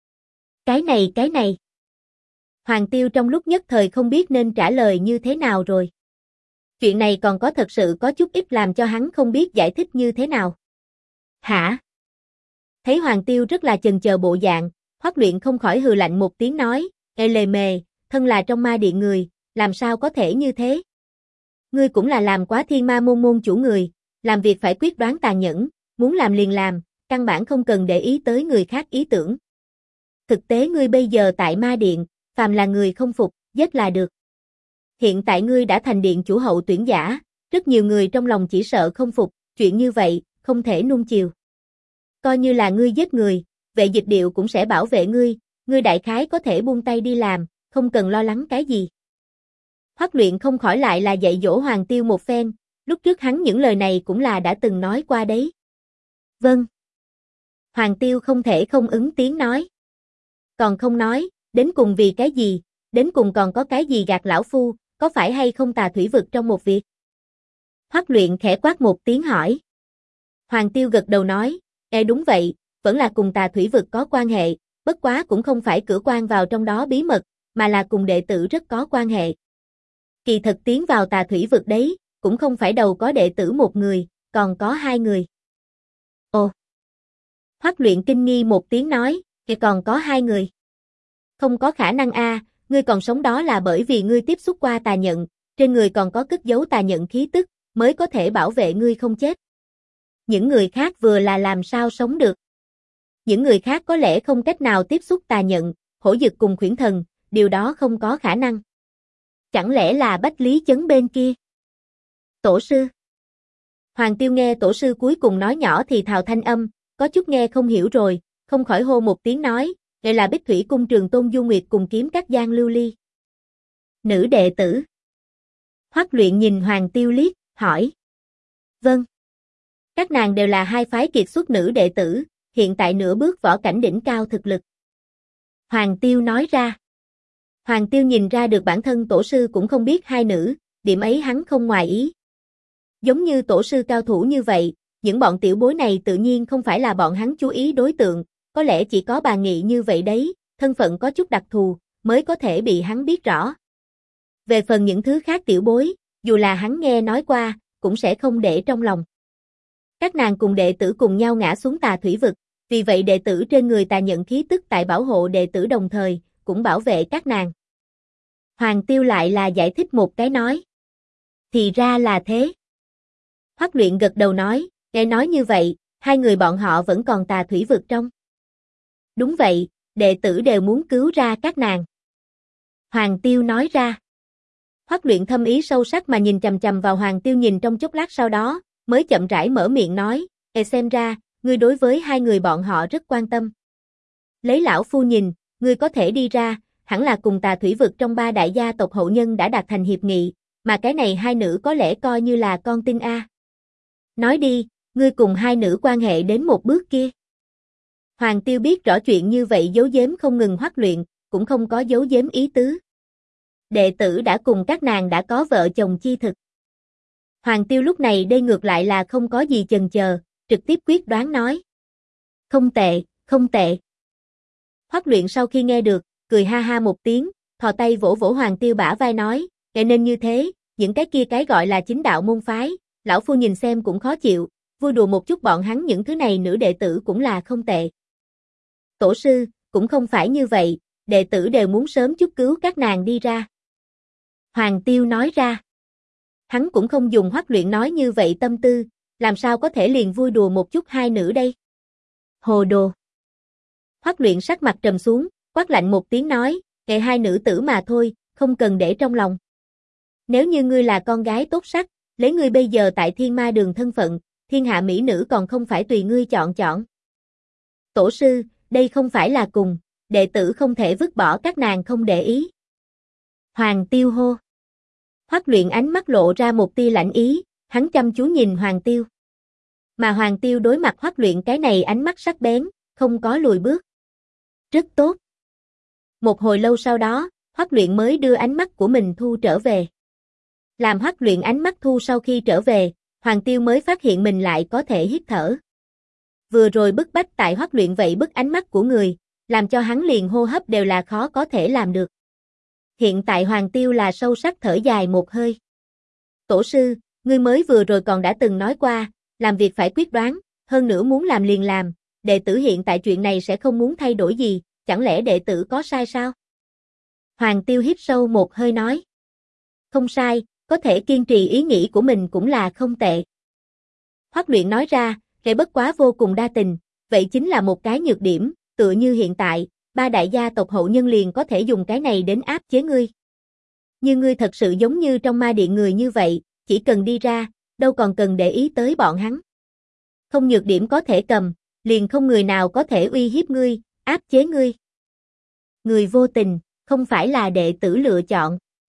Cái này. Hoàng Tiêu trong lúc nhất thời không biết nên trả lời như thế nào rồi. Chuyện này còn có thật sự có chút ít làm cho hắn không biết giải thích như thế nào. Hả? Thấy Hoàng Tiêu rất là chần chờ bộ dạng, Hoắc Luyện không khỏi hừ lạnh một tiếng nói, lề mề, thân là trong ma điện người, làm sao có thể như thế? Ngươi cũng là làm quá thiên ma môn chủ người, làm việc phải quyết đoán tàn nhẫn, muốn làm liền làm, căn bản không cần để ý tới người khác ý tưởng. Thực tế ngươi bây giờ tại ma điện, phàm là người không phục, giết là được. Hiện tại ngươi đã thành điện chủ hậu tuyển giả, rất nhiều người trong lòng chỉ sợ không phục, chuyện như vậy, không thể nuông chiều. Coi như là ngươi giết người, Vệ Dịch Điệu cũng sẽ bảo vệ ngươi đại khái có thể buông tay đi làm, không cần lo lắng cái gì. Hoắc Luyện không khỏi lại là dạy dỗ Hoàng Tiêu một phen, lúc trước hắn những lời này cũng là đã từng nói qua đấy. Vâng. Hoàng Tiêu không thể không ứng tiếng nói. Còn không nói, đến cùng vì cái gì, đến cùng còn có cái gì gạt lão phu, có phải hay không tà thủy vực trong một việc? Hoắc Luyện khẽ quát một tiếng hỏi. Hoàng Tiêu gật đầu nói, đúng vậy, vẫn là cùng tà thủy vực có quan hệ, bất quá cũng không phải cửa quan vào trong đó bí mật, mà là cùng đệ tử rất có quan hệ. Kỳ thật tiến vào tà thủy vực đấy, cũng không phải đầu có đệ tử một người, còn có 2 người. Ồ! Hoắc Luyện kinh nghi một tiếng nói, còn có 2 người. Không có khả năng a, ngươi còn sống đó là bởi vì ngươi tiếp xúc qua tà nhận, trên người còn có cất giấu tà nhận khí tức, mới có thể bảo vệ ngươi không chết. Những người khác vừa là làm sao sống được. Những người khác có lẽ không cách nào tiếp xúc tà nhận, hổ dực cùng khuyển thần, điều đó không có khả năng. Chẳng lẽ là Bách Lý Chấn bên kia? Tổ sư. Hoàng Tiêu nghe tổ sư cuối cùng nói nhỏ thì thào thanh âm, có chút nghe không hiểu rồi, không khỏi hô một tiếng nói, đây là Bích Thủy cung Trường Tôn Du Nguyệt cùng kiếm các Giang Lưu Ly. Nữ đệ tử. Hoắc Luyện nhìn Hoàng Tiêu liếc, hỏi. Vâng. Các nàng đều là 2 phái kiệt xuất nữ đệ tử, hiện tại nửa bước võ cảnh đỉnh cao thực lực. Hoàng Tiêu nói ra. Hoàng Tiêu nhìn ra được bản thân tổ sư cũng không biết 2 nữ, điểm ấy hắn không ngoài ý. Giống như tổ sư cao thủ như vậy, những bọn tiểu bối này tự nhiên không phải là bọn hắn chú ý đối tượng, có lẽ chỉ có bà Nghị như vậy đấy, thân phận có chút đặc thù, mới có thể bị hắn biết rõ. Về phần những thứ khác tiểu bối, dù là hắn nghe nói qua, cũng sẽ không để trong lòng. Các nàng cùng đệ tử cùng nhau ngã xuống tà thủy vực, vì vậy đệ tử trên người tà nhận khí tức tại bảo hộ đệ tử đồng thời, cũng bảo vệ các nàng. Hoàng Tiêu lại là giải thích một cái nói. Thì ra là thế. Hoắc Luyện gật đầu nói, nghe nói như vậy, 2 người bọn họ vẫn còn tà thủy vực trong. Đúng vậy, đệ tử đều muốn cứu ra các nàng. Hoàng Tiêu nói ra. Hoắc Luyện thâm ý sâu sắc mà nhìn chằm chằm vào Hoàng Tiêu nhìn trong chốc lát sau đó, mới chậm rãi mở miệng nói, xem ra, ngươi đối với 2 người bọn họ rất quan tâm. Lấy lão phu nhìn, ngươi có thể đi ra, hẳn là cùng tà thủy vực trong 3 đại gia tộc hậu nhân đã đạt thành hiệp nghị, mà cái này 2 nữ có lẽ coi như là con tin a. Nói đi, ngươi cùng 2 nữ quan hệ đến một bước kia. Hoàng Tiêu biết rõ chuyện như vậy giấu giếm không ngừng Hoắc Luyện, cũng không có giấu giếm ý tứ. Đệ tử đã cùng các nàng đã có vợ chồng chi thực. Hoàng Tiêu lúc này đây ngược lại là không có gì chần chờ, trực tiếp quyết đoán nói. Không tệ, không tệ. Hoắc Luyện sau khi nghe được, cười ha ha một tiếng, thò tay vỗ vỗ Hoàng Tiêu bả vai nói, kệ nên như thế, những cái kia cái gọi là chính đạo môn phái, lão phu nhìn xem cũng khó chịu, vui đùa một chút bọn hắn những thứ này nữ đệ tử cũng là không tệ. Tổ sư, cũng không phải như vậy, đệ tử đều muốn sớm chút cứu các nàng đi ra. Hoàng Tiêu nói ra. Hắn cũng không dùng Hoắc Luyện nói như vậy tâm tư, làm sao có thể liền vui đùa một chút hai nữ đây? Hồ đồ. Hoắc Luyện sắc mặt trầm xuống, quát lạnh một tiếng nói, kệ hai nữ tử mà thôi, không cần để trong lòng. Nếu như ngươi là con gái tốt sắc, lấy ngươi bây giờ tại Thiên Ma Đường thân phận, thiên hạ mỹ nữ còn không phải tùy ngươi chọn chọn. Tổ sư, đây không phải là cùng, đệ tử không thể vứt bỏ các nàng không để ý. Hoàng Tiêu hô. Hoắc Luyện ánh mắt lộ ra một tia lạnh ý, hắn chăm chú nhìn Hoàng Tiêu. Mà Hoàng Tiêu đối mặt Hoắc Luyện cái này ánh mắt sắc bén, không có lùi bước. Rất tốt. Một hồi lâu sau đó, Hoắc Luyện mới đưa ánh mắt của mình thu trở về. Làm Hoắc Luyện ánh mắt thu sau khi trở về, Hoàng Tiêu mới phát hiện mình lại có thể hít thở. Vừa rồi bức bách tại Hoắc Luyện vậy bức ánh mắt của người, làm cho hắn liền hô hấp đều là khó có thể làm được. Hiện tại Hoàng Tiêu là sâu sắc thở dài một hơi. Tổ sư, ngươi mới vừa rồi còn đã từng nói qua, làm việc phải quyết đoán, hơn nữa muốn làm liền làm, đệ tử hiện tại chuyện này sẽ không muốn thay đổi gì, chẳng lẽ đệ tử có sai sao? Hoàng Tiêu hít sâu một hơi nói. Không sai, có thể kiên trì ý nghĩ của mình cũng là không tệ. Hoắc Luyện nói ra, kẻ bất quá vô cùng đa tình, vậy chính là một cái nhược điểm, tựa như hiện tại, ba đại gia tộc hậu nhân liền có thể dùng cái này đến áp chế ngươi. Nhưng ngươi thật sự giống như trong ma điện người như vậy, chỉ cần đi ra, đâu còn cần để ý tới bọn hắn. Không nhược điểm có thể cầm, liền không người nào có thể uy hiếp ngươi, áp chế ngươi. Người vô tình, không phải là đệ tử lựa chọn.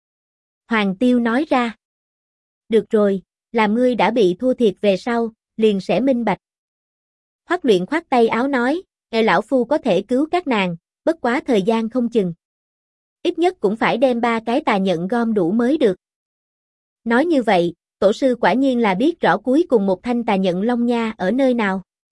Hoàng Tiêu nói ra. Được rồi, làm ngươi đã bị thua thiệt về sau, liền sẽ minh bạch. Hoắc Luyện khoát tay áo nói, lão phu có thể cứu các nàng, bất quá thời gian không chừng. Ít nhất cũng phải đem 3 cái tà nhận gom đủ mới được. Nói như vậy, tổ sư quả nhiên là biết rõ cuối cùng một thanh tà nhận Long Nha ở nơi nào.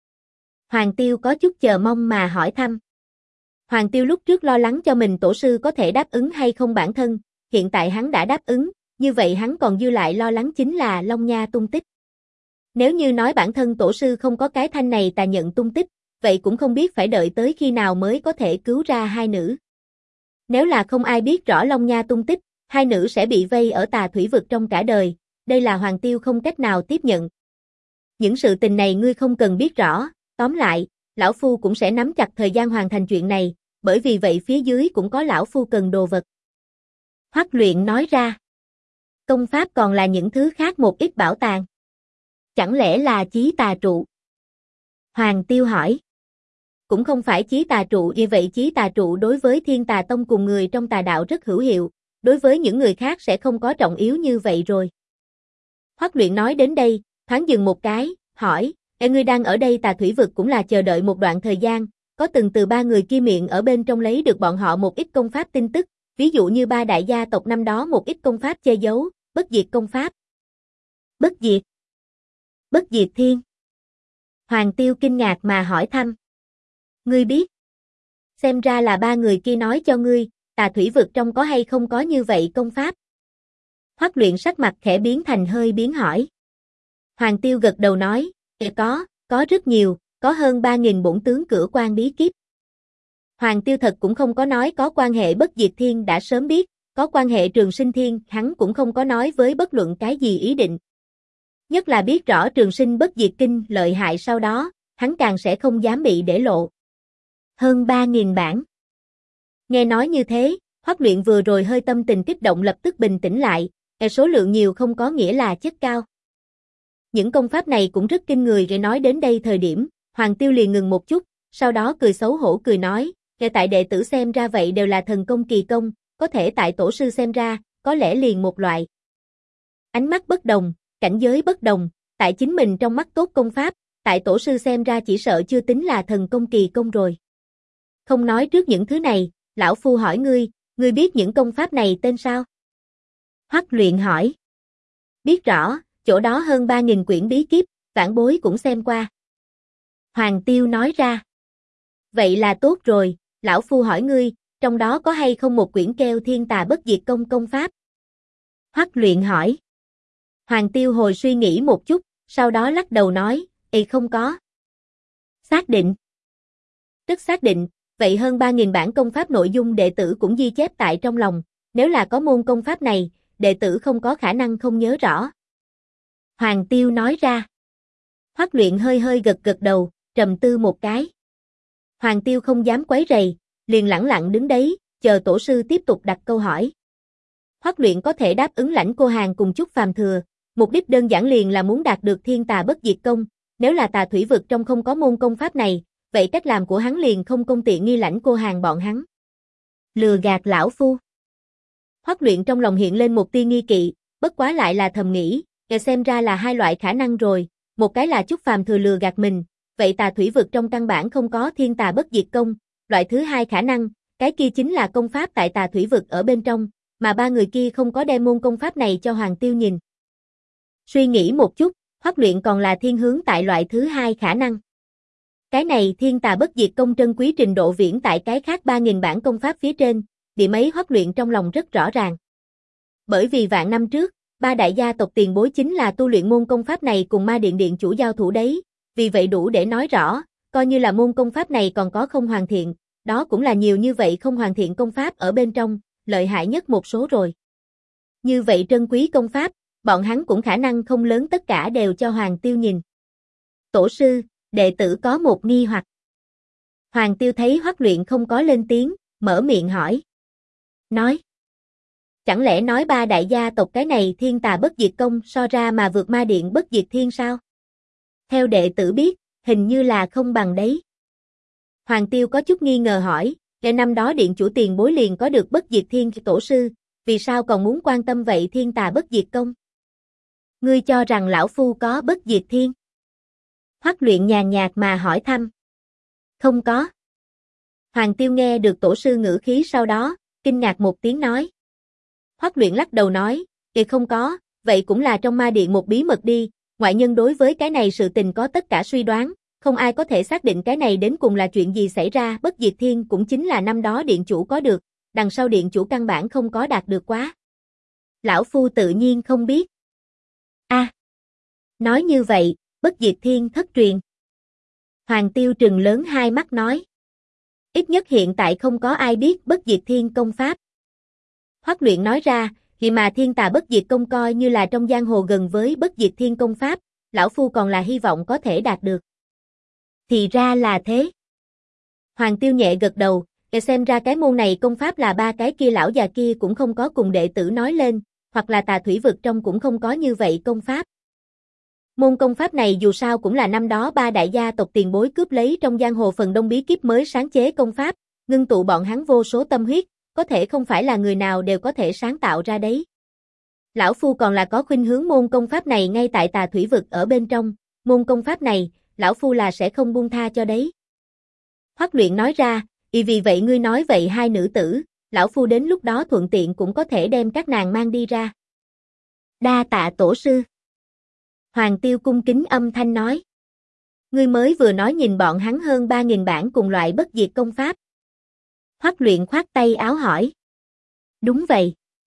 Hoàng Tiêu có chút chờ mong mà hỏi thăm. Hoàng Tiêu lúc trước lo lắng cho mình tổ sư có thể đáp ứng hay không bản thân, hiện tại hắn đã đáp ứng, như vậy hắn còn dư lại lo lắng chính là Long Nha tung tích. Nếu như nói bản thân tổ sư không có cái thanh này tà nhận tung tích, vậy cũng không biết phải đợi tới khi nào mới có thể cứu ra hai nữ. Nếu là không ai biết rõ Long Nha tung tích, hai nữ sẽ bị vây ở tà thủy vực trong cả đời, đây là Hoàng Tiêu không cách nào tiếp nhận. Những sự tình này ngươi không cần biết rõ, tóm lại, lão phu cũng sẽ nắm chặt thời gian hoàn thành chuyện này, bởi vì vậy phía dưới cũng có lão phu cần đồ vật. Hoắc Luyện nói ra. Công pháp còn là những thứ khác một ít bảo tàng. Chẳng lẽ là chí tà trụ? Hoàng Tiêu hỏi. Cũng không phải chí tà trụ, như vậy chí tà trụ đối với Thiên Tà Tông cùng người trong tà đạo rất hữu hiệu, đối với những người khác sẽ không có trọng yếu như vậy rồi. Hoắc Luyện nói đến đây, thoáng dừng một cái, hỏi, ngươi đang ở đây tà thủy vực cũng là chờ đợi một đoạn thời gian, có từng từ 3 người kia miệng ở bên trong lấy được bọn họ một ít công pháp tin tức, ví dụ như 3 đại gia tộc năm đó một ít công pháp che giấu, bất diệt công pháp. Bất diệt? Bất diệt thiên? Hoàng Tiêu kinh ngạc mà hỏi thăm. Ngươi biết? Xem ra là 3 người kia nói cho ngươi, tà thủy vực trong có hay không có như vậy công pháp? Hoắc Luyện sắc mặt khẽ biến thành hơi biến hỏi. Hoàng Tiêu gật đầu nói, có rất nhiều, có hơn 3.000 bổn tướng cửa quan bí kíp. Hoàng Tiêu thật cũng không có nói có quan hệ bất diệt thiên đã sớm biết, có quan hệ trường sinh thiên hắn cũng không có nói với bất luận cái gì ý định. Nhất là biết rõ trường sinh bất diệt kinh lợi hại sau đó, hắn càng sẽ không dám bị để lộ. Hơn 3.000 bản. Nghe nói như thế, Hoắc Luyện vừa rồi hơi tâm tình kích động lập tức bình tĩnh lại, số lượng nhiều không có nghĩa là chất cao. Những công pháp này cũng rất kinh người, rồi nói đến đây thời điểm, Hoàng Tiêu liền ngừng một chút, sau đó cười xấu hổ cười nói, tại đệ tử xem ra vậy đều là thần công kỳ công, có thể tại tổ sư xem ra, có lẽ liền một loại. Ánh mắt bất đồng, cảnh giới bất đồng, tại chính mình trong mắt tốt công pháp, tại tổ sư xem ra chỉ sợ chưa tính là thần công kỳ công rồi. Không nói trước những thứ này, lão phu hỏi ngươi biết những công pháp này tên sao? Hoắc Luyện hỏi. Biết rõ, Chỗ đó hơn 3.000 quyển bí kíp, vãn bối cũng xem qua. Hoàng Tiêu nói ra. Vậy là tốt rồi, lão phu hỏi ngươi, trong đó có hay không một quyển kêu Thiên Tà Bất Diệt Công công pháp? Hoắc Luyện hỏi. Hoàng Tiêu hồi suy nghĩ một chút, sau đó lắc đầu nói, không có. Xác định. Rất xác định, vậy hơn 3.000 bản công pháp nội dung đệ tử cũng ghi chép tại trong lòng, nếu là có môn công pháp này, đệ tử không có khả năng không nhớ rõ. Hoàng Tiêu nói ra. Hoắc Luyện hơi hơi gật gật đầu, trầm tư một cái. Hoàng Tiêu không dám quấy rầy, liền lẳng lặng đứng đấy, chờ tổ sư tiếp tục đặt câu hỏi. Hoắc Luyện có thể đáp ứng lãnh cô hàng cùng chút phàm thừa, mục đích đơn giản liền là muốn đạt được Thiên Tà Bất Diệt Công, nếu là Tà Thủy Vực trong không có môn công pháp này, vậy cách làm của hắn liền không công tiện nghi lãnh cô hàng bọn hắn. Lừa gạt lão phu. Hoắc Luyện trong lòng hiện lên một tia nghi kỵ, bất quá lại là thầm nghĩ, xem ra là hai loại khả năng rồi, một cái là chút phàm thừa lừa gạt mình, vậy Tà Thủy Vực trong căn bản không có Thiên Tà Bất Diệt Công, loại thứ hai khả năng, cái kia chính là công pháp tại Tà Thủy Vực ở bên trong, mà ba người kia không có đem môn công pháp này cho Hoàng Tiêu nhìn. Suy nghĩ một chút, Hoắc Luyện còn là thiên hướng tại loại thứ hai khả năng. Cái này Thiên Tà Bất Diệt Công trân quý trình độ viễn tại cái khác 3.000 bản công pháp phía trên, điểm ấy Hoắc Luyện trong lòng rất rõ ràng. Bởi vì vạn năm trước, ba đại gia tộc tiền bối chính là tu luyện môn công pháp này cùng Ma Điện điện chủ giao thủ đấy, vì vậy đủ để nói rõ, coi như là môn công pháp này còn có không hoàn thiện, đó cũng là nhiều như vậy không hoàn thiện công pháp ở bên trong, lợi hại nhất một số rồi. Như vậy trân quý công pháp, bọn hắn cũng khả năng không lớn tất cả đều cho Hoàng Tiêu nhìn. Tổ sư, đệ tử có một nghi hoặc. Hoàng Tiêu thấy Hoắc Luyện không có lên tiếng, mở miệng hỏi. Nói. Chẳng lẽ nói ba đại gia tộc cái này Thiên Tà Bất Diệt Công so ra mà vượt Ma Điện Bất Diệt Thiên sao? Theo đệ tử biết, hình như là không bằng đấy. Hoàng Tiêu có chút nghi ngờ hỏi, để năm đó điện chủ tiền bối liền có được Bất Diệt Thiên tổ sư, vì sao còn muốn quan tâm vậy Thiên Tà Bất Diệt Công? Ngươi cho rằng lão phu có Bất Diệt Thiên? Hoắc Luyện nhàn nhạt mà hỏi thăm. Không có. Hoàng Tiêu nghe được tổ sư ngữ khí sau đó, kinh ngạc một tiếng nói. Hoắc Luyện lắc đầu nói, không có, vậy cũng là trong Ma Điện một bí mật đi, ngoại nhân đối với cái này sự tình có tất cả suy đoán, không ai có thể xác định cái này đến cùng là chuyện gì xảy ra, Bất Diệt Thiên cũng chính là năm đó điện chủ có được, đằng sau điện chủ căn bản không có đạt được quá. Lão phu tự nhiên không biết. Nói như vậy, Bất Diệt Thiên thất truyền. Hoàng Tiêu trừng lớn hai mắt nói. Ít nhất hiện tại không có ai biết Bất Diệt Thiên công pháp. Hoắc Luyện nói ra, khi mà Thiên Tà Bất Diệt Công coi như là trong giang hồ gần với Bất Diệt Thiên công pháp, lão phu còn là hy vọng có thể đạt được. Thì ra là thế. Hoàng Tiêu nhẹ gật đầu, xem ra cái môn này công pháp là ba cái kia lão già kia cũng không có cùng đệ tử nói lên, hoặc là Tà Thủy Vực trong cũng không có như vậy công pháp. Môn công pháp này dù sao cũng là năm đó ba đại gia tộc tiền bối cướp lấy trong giang hồ phần đông bí kíp mới sáng chế công pháp, ngưng tụ bọn hắn vô số tâm huyết, có thể không phải là người nào đều có thể sáng tạo ra đấy. Lão phu còn là có khuynh hướng môn công pháp này ngay tại Tà Thủy Vực ở bên trong, môn công pháp này, lão phu là sẽ không buông tha cho đấy. Hoắc Luyện nói ra, vì vậy ngươi nói vậy hai nữ tử, lão phu đến lúc đó thuận tiện cũng có thể đem các nàng mang đi ra. Đa tạ tổ sư. Hoàng Tiêu cung kính âm thanh nói. Ngươi mới vừa nói nhìn bọn hắn hơn 3.000 bản cùng loại bất diệt công pháp. Hoắc Luyện khoát tay áo hỏi. Đúng vậy.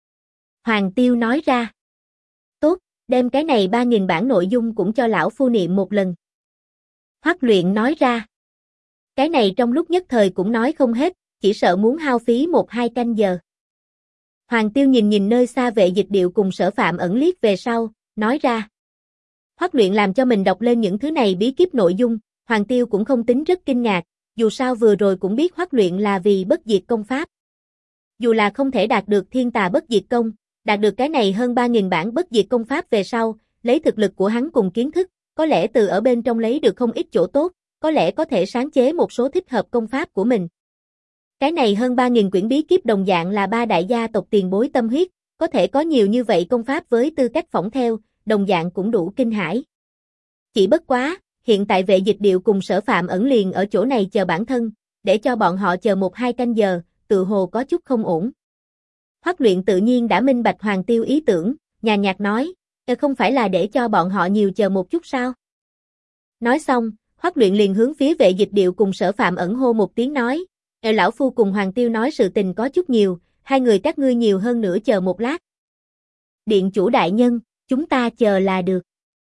Hoàng Tiêu nói ra. Tốt, đem cái này 3.000 bản nội dung cũng cho lão phu niệm một lần. Hoắc Luyện nói ra. Cái này trong lúc nhất thời cũng nói không hết, chỉ sợ muốn hao phí 1-2 canh giờ. Hoàng Tiêu nhìn nơi xa Vệ Dịch Điệu cùng Sở Phạm ẩn liếc về sau, nói ra. Hoắc Luyện làm cho mình đọc lên những thứ này bí kíp nội dung, Hoàng Tiêu cũng không tính rất kinh ngạc, dù sao vừa rồi cũng biết Hoắc Luyện là vì bất diệt công pháp. Dù là không thể đạt được Thiên Tà Bất Diệt Công, đạt được cái này hơn 3.000 bản bất diệt công pháp về sau, lấy thực lực của hắn cùng kiến thức, có lẽ từ ở bên trong lấy được không ít chỗ tốt, có lẽ có thể sáng chế một số thích hợp công pháp của mình. Cái này hơn 3.000 quyển bí kíp đồng dạng là ba đại gia tộc tiền bối tâm huyết, có thể có nhiều như vậy công pháp với tư cách phỏng theo, đồng dạng cũng đủ kinh hãi. Chỉ bất quá, hiện tại Vệ Dịch Điệu cùng Sở Phạm ẩn liền ở chỗ này chờ bản thân, để cho bọn họ chờ 1-2 canh giờ, tự hồ có chút không ổn. Hoắc Luyện tự nhiên đã minh bạch Hoàng Tiêu ý tưởng, nhàn nhạt nói, Không phải là để cho bọn họ nhiều chờ một chút sao? Nói xong, Hoắc Luyện liền hướng phía Vệ Dịch Điệu cùng Sở Phạm Ẩn hô một tiếng nói, lão phu cùng Hoàng Tiêu nói sự tình có chút nhiều, hai người các ngươi nhiều hơn nữa chờ một lát. Điện chủ đại nhân, chúng ta chờ là được.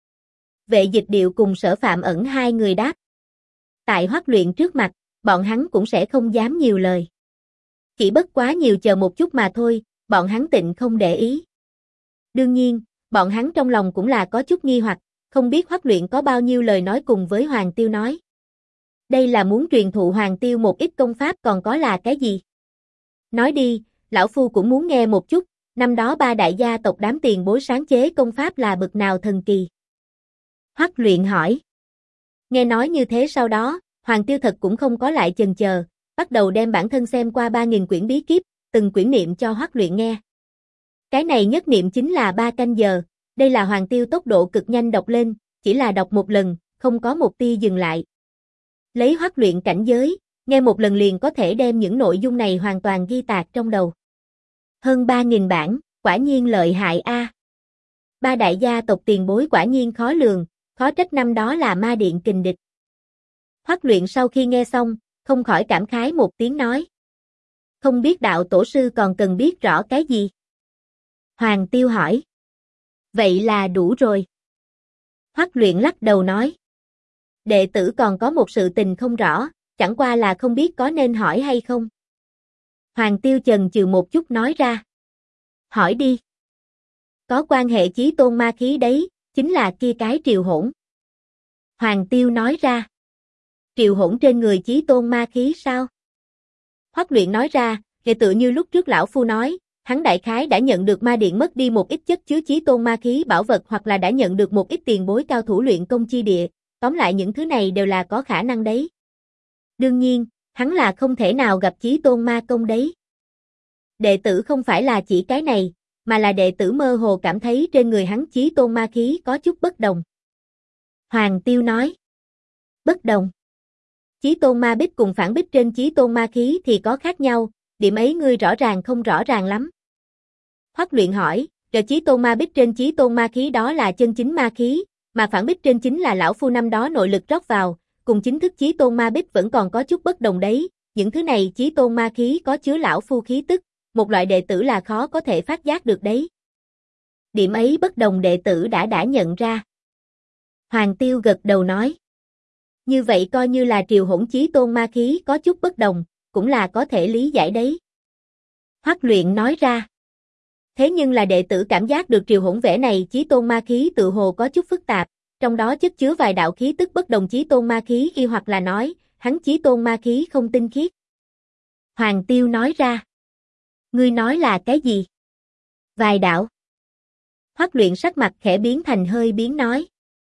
Vệ Dịch Điệu cùng Sở Phạm Ẩn hai người đáp. Tại Hoắc Luyện trước mặt, bọn hắn cũng sẽ không dám nhiều lời. Chỉ bất quá nhiều chờ một chút mà thôi, bọn hắn tịnh không để ý. Đương nhiên, bọn hắn trong lòng cũng là có chút nghi hoặc, không biết Hoắc Luyện có bao nhiêu lời nói cùng với Hoàng Tiêu nói. Đây là muốn truyền thụ Hoàng Tiêu một ít công pháp còn có là cái gì? Nói đi, lão phu cũng muốn nghe một chút, năm đó ba đại gia tộc đám tiền bối sáng chế công pháp là bực nào thần kỳ? Hoắc Luyện hỏi. Nghe nói như thế sau đó, Hoàng Tiêu thật cũng không có lại chần chờ, bắt đầu đem bản thân xem qua 3.000 quyển bí kíp, từng quyển niệm cho Hoắc Luyện nghe. Cái này nhất niệm chính là 3 canh giờ, đây là Hoàng Tiêu tốc độ cực nhanh đọc lên, chỉ là đọc một lần, không có một tia dừng lại. Lấy Hoắc Luyện cảnh giới, nghe một lần liền có thể đem những nội dung này hoàn toàn ghi tạc trong đầu. Hơn 3.000 bản, quả nhiên lợi hại a. Ba đại gia tộc tiền bối quả nhiên khó lường, khó trách năm đó là ma điện kình địch. Hoắc Luyện sau khi nghe xong, không khỏi cảm khái một tiếng nói. Không biết đạo tổ sư còn cần biết rõ cái gì? Hoàng Tiêu hỏi. Vậy là đủ rồi. Hoắc Luyện lắc đầu nói. Đệ tử còn có một sự tình không rõ, chẳng qua là không biết có nên hỏi hay không. Hoàng Tiêu chần chừ một chút nói ra. Hỏi đi. Có quan hệ chí tôn ma khí đấy, chính là kia cái triều hỗn. Hoàng Tiêu nói ra. Triều hỗn trên người chí tôn ma khí sao? Hoắc Luyện nói ra, kể tự như lúc trước lão phu nói, hắn đại khái đã nhận được ma điện mất đi một ít chất chứa chí tôn ma khí bảo vật hoặc là đã nhận được một ít tiền bối cao thủ luyện công chi địa, tóm lại những thứ này đều là có khả năng đấy. Đương nhiên, hắn là không thể nào gặp chí tôn ma công đấy. Đệ tử không phải là chỉ cái này, mà là đệ tử mơ hồ cảm thấy trên người hắn chí tôn ma khí có chút bất đồng. Hoàng Tiêu nói. Bất đồng. Chí tôn ma bích cùng phản bích trên chí tôn ma khí thì có khác nhau, điểm ấy ngươi rõ ràng không rõ ràng lắm. Hoắc Luyện hỏi, rồi chí tôn ma bích trên chí tôn ma khí đó là chân chính ma khí, mà phản bích trên chính là lão phu năm đó nội lực rót vào, cùng chính thức chí tôn ma bích vẫn còn có chút bất đồng đấy, những thứ này chí tôn ma khí có chứa lão phu khí tức, một loại đệ tử là khó có thể phát giác được đấy. Điểm ấy bất đồng đệ tử đã nhận ra. Hoàng Tiêu gật đầu nói. Như vậy coi như là triều hỗn chí tôn ma khí có chút bất đồng, cũng là có thể lý giải đấy. Hoắc Luyện nói ra. Thế nhưng là đệ tử cảm giác được triều hỗn vẻ này chí tôn ma khí tự hồ có chút phức tạp, trong đó chất chứa vài đạo khí tức bất đồng chí tôn ma khí y hoặc là nói, hắn chí tôn ma khí không tinh khiết. Hoàng Tiêu nói ra. Ngươi nói là cái gì? Vài đạo. Hoắc Luyện sắc mặt khẽ biến thành hơi biến nói.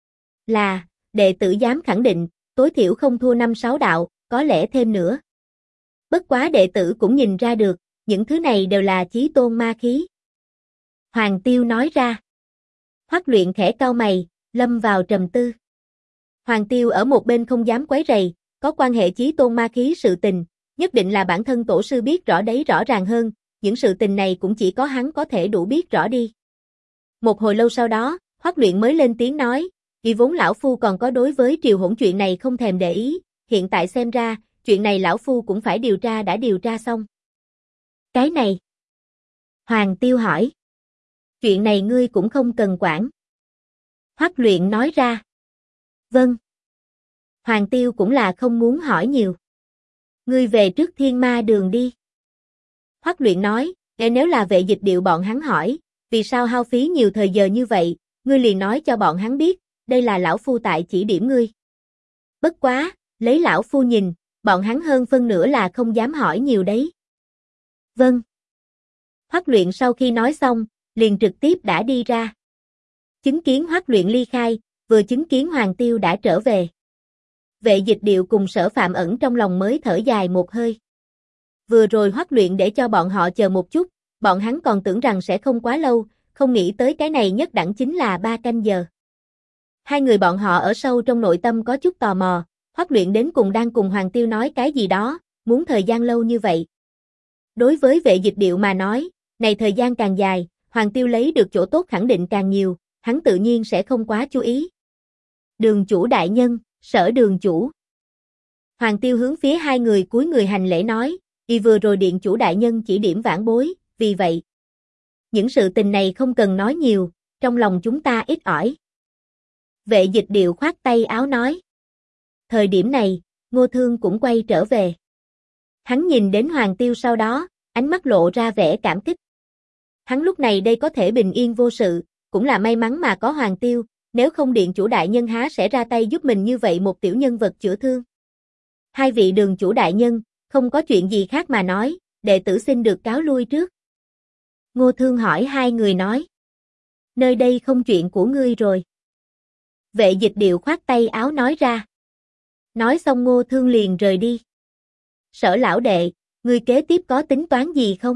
Là, đệ tử dám khẳng định, tối thiểu không thua 5-6 đạo, có lẽ thêm nữa. Bất quá đệ tử cũng nhìn ra được, những thứ này đều là chí tôn ma khí. Hoàng Tiêu nói ra. Hoắc Luyện khẽ cau mày, lâm vào trầm tư. Hoàng Tiêu ở một bên không dám quấy rầy, có quan hệ chí tôn ma khí sự tình, nhất định là bản thân tổ sư biết rõ đấy rõ ràng hơn, những sự tình này cũng chỉ có hắn có thể đủ biết rõ đi. Một hồi lâu sau đó, Hoắc Luyện mới lên tiếng nói, vì vốn lão phu còn có đối với triều hỗn chuyện này không thèm để ý, hiện tại xem ra, chuyện này lão phu cũng phải đã điều tra xong. Cái này? Hoàng Tiêu hỏi. Chuyện này ngươi cũng không cần quản. Hoắc Luyện nói ra. Vâng. Hoàng Tiêu cũng là không muốn hỏi nhiều. Ngươi về trước Thiên Ma Đường đi. Hoắc Luyện nói, nếu là Vệ Dịch Điệu bọn hắn hỏi, vì sao hao phí nhiều thời giờ như vậy, ngươi liền nói cho bọn hắn biết, đây là lão phu tại chỉ điểm ngươi. Bất quá, lấy lão phu nhìn, bọn hắn hơn phân nửa là không dám hỏi nhiều đấy. Vâng. Hoắc Luyện sau khi nói xong, liền trực tiếp đã đi ra. Chứng kiến Hoắc Luyện ly khai, vừa chứng kiến Hoàng Tiêu đã trở về. Vệ Dịch Điệu cùng Sở Phạm Ẩn trong lòng mới thở dài một hơi. Vừa rồi Hoắc Luyện để cho bọn họ chờ một chút, bọn hắn còn tưởng rằng sẽ không quá lâu, không nghĩ tới cái này nhất đẳng chính là 3 canh giờ. Hai người bọn họ ở sâu trong nội tâm có chút tò mò, Hoắc Luyện đến cùng đang cùng Hoàng Tiêu nói cái gì đó, muốn thời gian lâu như vậy. Đối với Vệ Dịch Điệu mà nói, này thời gian càng dài, Hoàng Tiêu lấy được chỗ tốt khẳng định càng nhiều, hắn tự nhiên sẽ không quá chú ý. Đường chủ đại nhân, Sở đường chủ. Hoàng Tiêu hướng phía hai người cúi người hành lễ nói, vừa rồi điện chủ đại nhân chỉ điểm vãn bối, vì vậy. Những sự tình này không cần nói nhiều, trong lòng chúng ta ít ỏi. Vệ Dịch Điệu khoát tay áo nói. Thời điểm này, Ngô Thương cũng quay trở về. Hắn nhìn đến Hoàng Tiêu sau đó, ánh mắt lộ ra vẻ cảm kích. Hắn lúc này đây có thể bình yên vô sự, cũng là may mắn mà có Hoàng Tiêu, nếu không điện chủ đại nhân há sẽ ra tay giúp mình như vậy một tiểu nhân vật chữa thương. Hai vị đường chủ đại nhân, không có chuyện gì khác mà nói, đệ tử xin được cáo lui trước. Ngô Thương hỏi hai người nói. Nơi đây không chuyện của ngươi rồi. Vệ Dịch Điệu khoát tay áo nói ra. Nói xong Ngô Thương liền rời đi. Sở lão đệ, ngươi kế tiếp có tính toán gì không?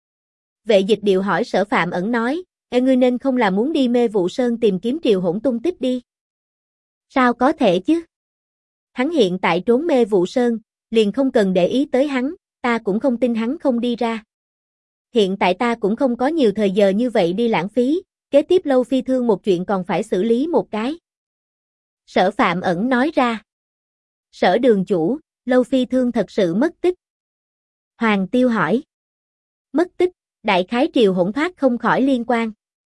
Vệ Dịch Điệu hỏi Sở Phạm Ẩn nói, ngươi nên không là muốn đi Mê Vụ Sơn tìm kiếm Triều Hỗn tung tích đi. Sao có thể chứ? Hắn hiện tại trốn Mê Vụ Sơn, liền không cần để ý tới hắn, ta cũng không tin hắn không đi ra. Hiện tại ta cũng không có nhiều thời giờ như vậy đi lãng phí, kế tiếp Lâu Phi Thương một chuyện còn phải xử lý một cái. Sở Phạm Ẩn nói ra. Sở đường chủ, Lâu Phi Thương thật sự mất tích. Hoàng Tiêu hỏi. Mất tích, đại khái Triều Hỗn thoát không khỏi liên quan.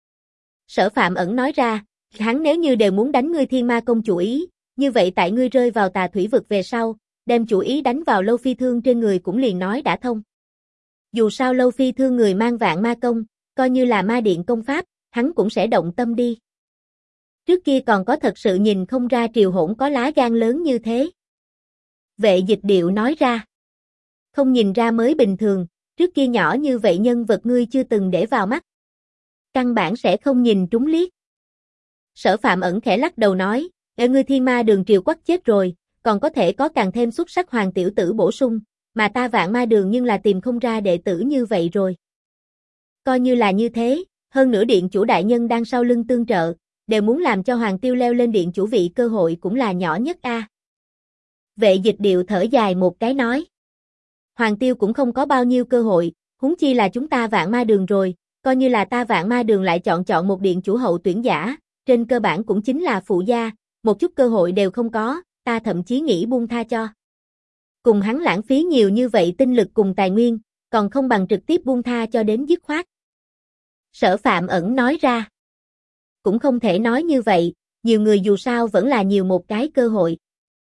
Sở Phạm Ẩn nói ra, hắn nếu như đều muốn đánh ngươi Thiên Ma Công chủ ý, như vậy tại ngươi rơi vào Tà Thủy Vực về sau, đem chủ ý đánh vào Lâu Phi Thương trên người cũng liền nói đã thông. Dù sao Lâu Phi Thương người mang Vạn Ma Công, coi như là ma điện công pháp, hắn cũng sẽ động tâm đi. Trước kia còn có thật sự nhìn không ra Triều Hỗn có lá gan lớn như thế. Vệ Dịch Điệu nói ra. Không nhìn ra mới bình thường, trước kia nhỏ như vậy nhân vật ngươi chưa từng để vào mắt. Căn bản sẽ không nhìn trúng liếc. Sở Phạm Ẩn khẽ lắc đầu nói, ngươi Thiên Ma Đường Triều Quắc chết rồi, còn có thể có càng thêm xuất sắc hoàng tiểu tử bổ sung, mà ta Vạn Ma Đường nhưng là tìm không ra đệ tử như vậy rồi. Coi như là như thế, hơn nữa điện chủ đại nhân đang sau lưng tương trợ, đều muốn làm cho Hoàng Tiêu leo lên điện chủ vị cơ hội cũng là nhỏ nhất a. Vệ Dịch Điệu thở dài một cái nói. Hoàng Tiêu cũng không có bao nhiêu cơ hội, huống chi là chúng ta Vạn Ma Đường rồi, coi như là ta Vạn Ma Đường lại chọn một điện chủ hậu tuyển giả, trên cơ bản cũng chính là phụ gia, một chút cơ hội đều không có, ta thậm chí nghĩ buông tha cho. Cùng hắn lãng phí nhiều như vậy tinh lực cùng tài nguyên, còn không bằng trực tiếp buông tha cho đến dứt khoát. Sở Phạm Ẩn nói ra. Cũng không thể nói như vậy, nhiều người dù sao vẫn là nhiều một cái cơ hội.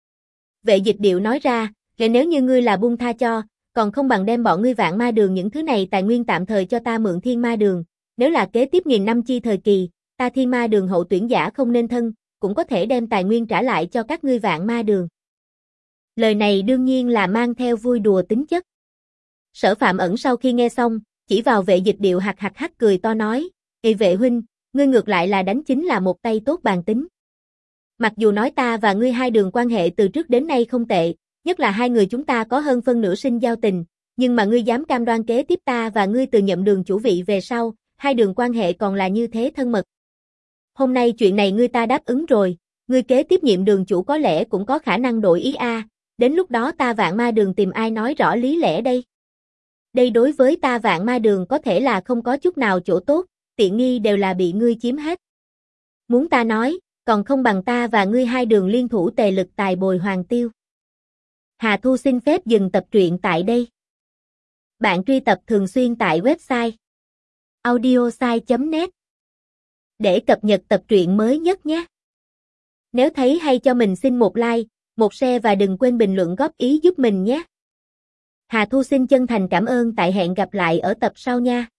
Vệ Dịch Điệu nói ra, nếu như ngươi là buông tha cho, còn không bằng đem bọn ngươi Vạn Ma Đường những thứ này tài nguyên tạm thời cho ta mượn Thiên Ma Đường, nếu là kế tiếp nghìn năm chi thời kỳ, ta Thiên Ma Đường hậu tuyển giả không nên thân, cũng có thể đem tài nguyên trả lại cho các ngươi Vạn Ma Đường. Lời này đương nhiên là mang theo vui đùa tính chất. Sở Phạm Ẩn sau khi nghe xong, chỉ vào Vệ Dịch Điệu hạc hạc cười to nói, Vệ huynh, ngươi ngược lại là đánh chính là một tay tốt bàn tính. Mặc dù nói ta và ngươi hai đường quan hệ từ trước đến nay không tệ, nhất là hai người chúng ta có hơn phân nửa sinh giao tình, nhưng mà ngươi dám cam đoan kế tiếp ta và ngươi từ nhậm đường chủ vị về sau, hai đường quan hệ còn là như thế thân mật. Hôm nay chuyện này ngươi ta đáp ứng rồi, ngươi kế tiếp nhiệm đường chủ có lẽ cũng có khả năng đổi ý a, đến lúc đó ta Vạn Ma Đường tìm ai nói rõ lý lẽ đây. Đây đối với ta Vạn Ma Đường có thể là không có chút nào chỗ tốt, tiện nghi đều là bị ngươi chiếm hết. Muốn ta nói, còn không bằng ta và ngươi hai đường liên thủ tề lực tài bồi Hoàng Tiêu. Hà Thu xin phép dừng tập truyện tại đây. Bạn truy tập thường xuyên tại website audiosai.net để cập nhật tập truyện mới nhất nhé. Nếu thấy hay cho mình xin một like, một share và đừng quên bình luận góp ý giúp mình nhé. Hà Thu xin chân thành cảm ơn, tại hẹn gặp lại ở tập sau nha.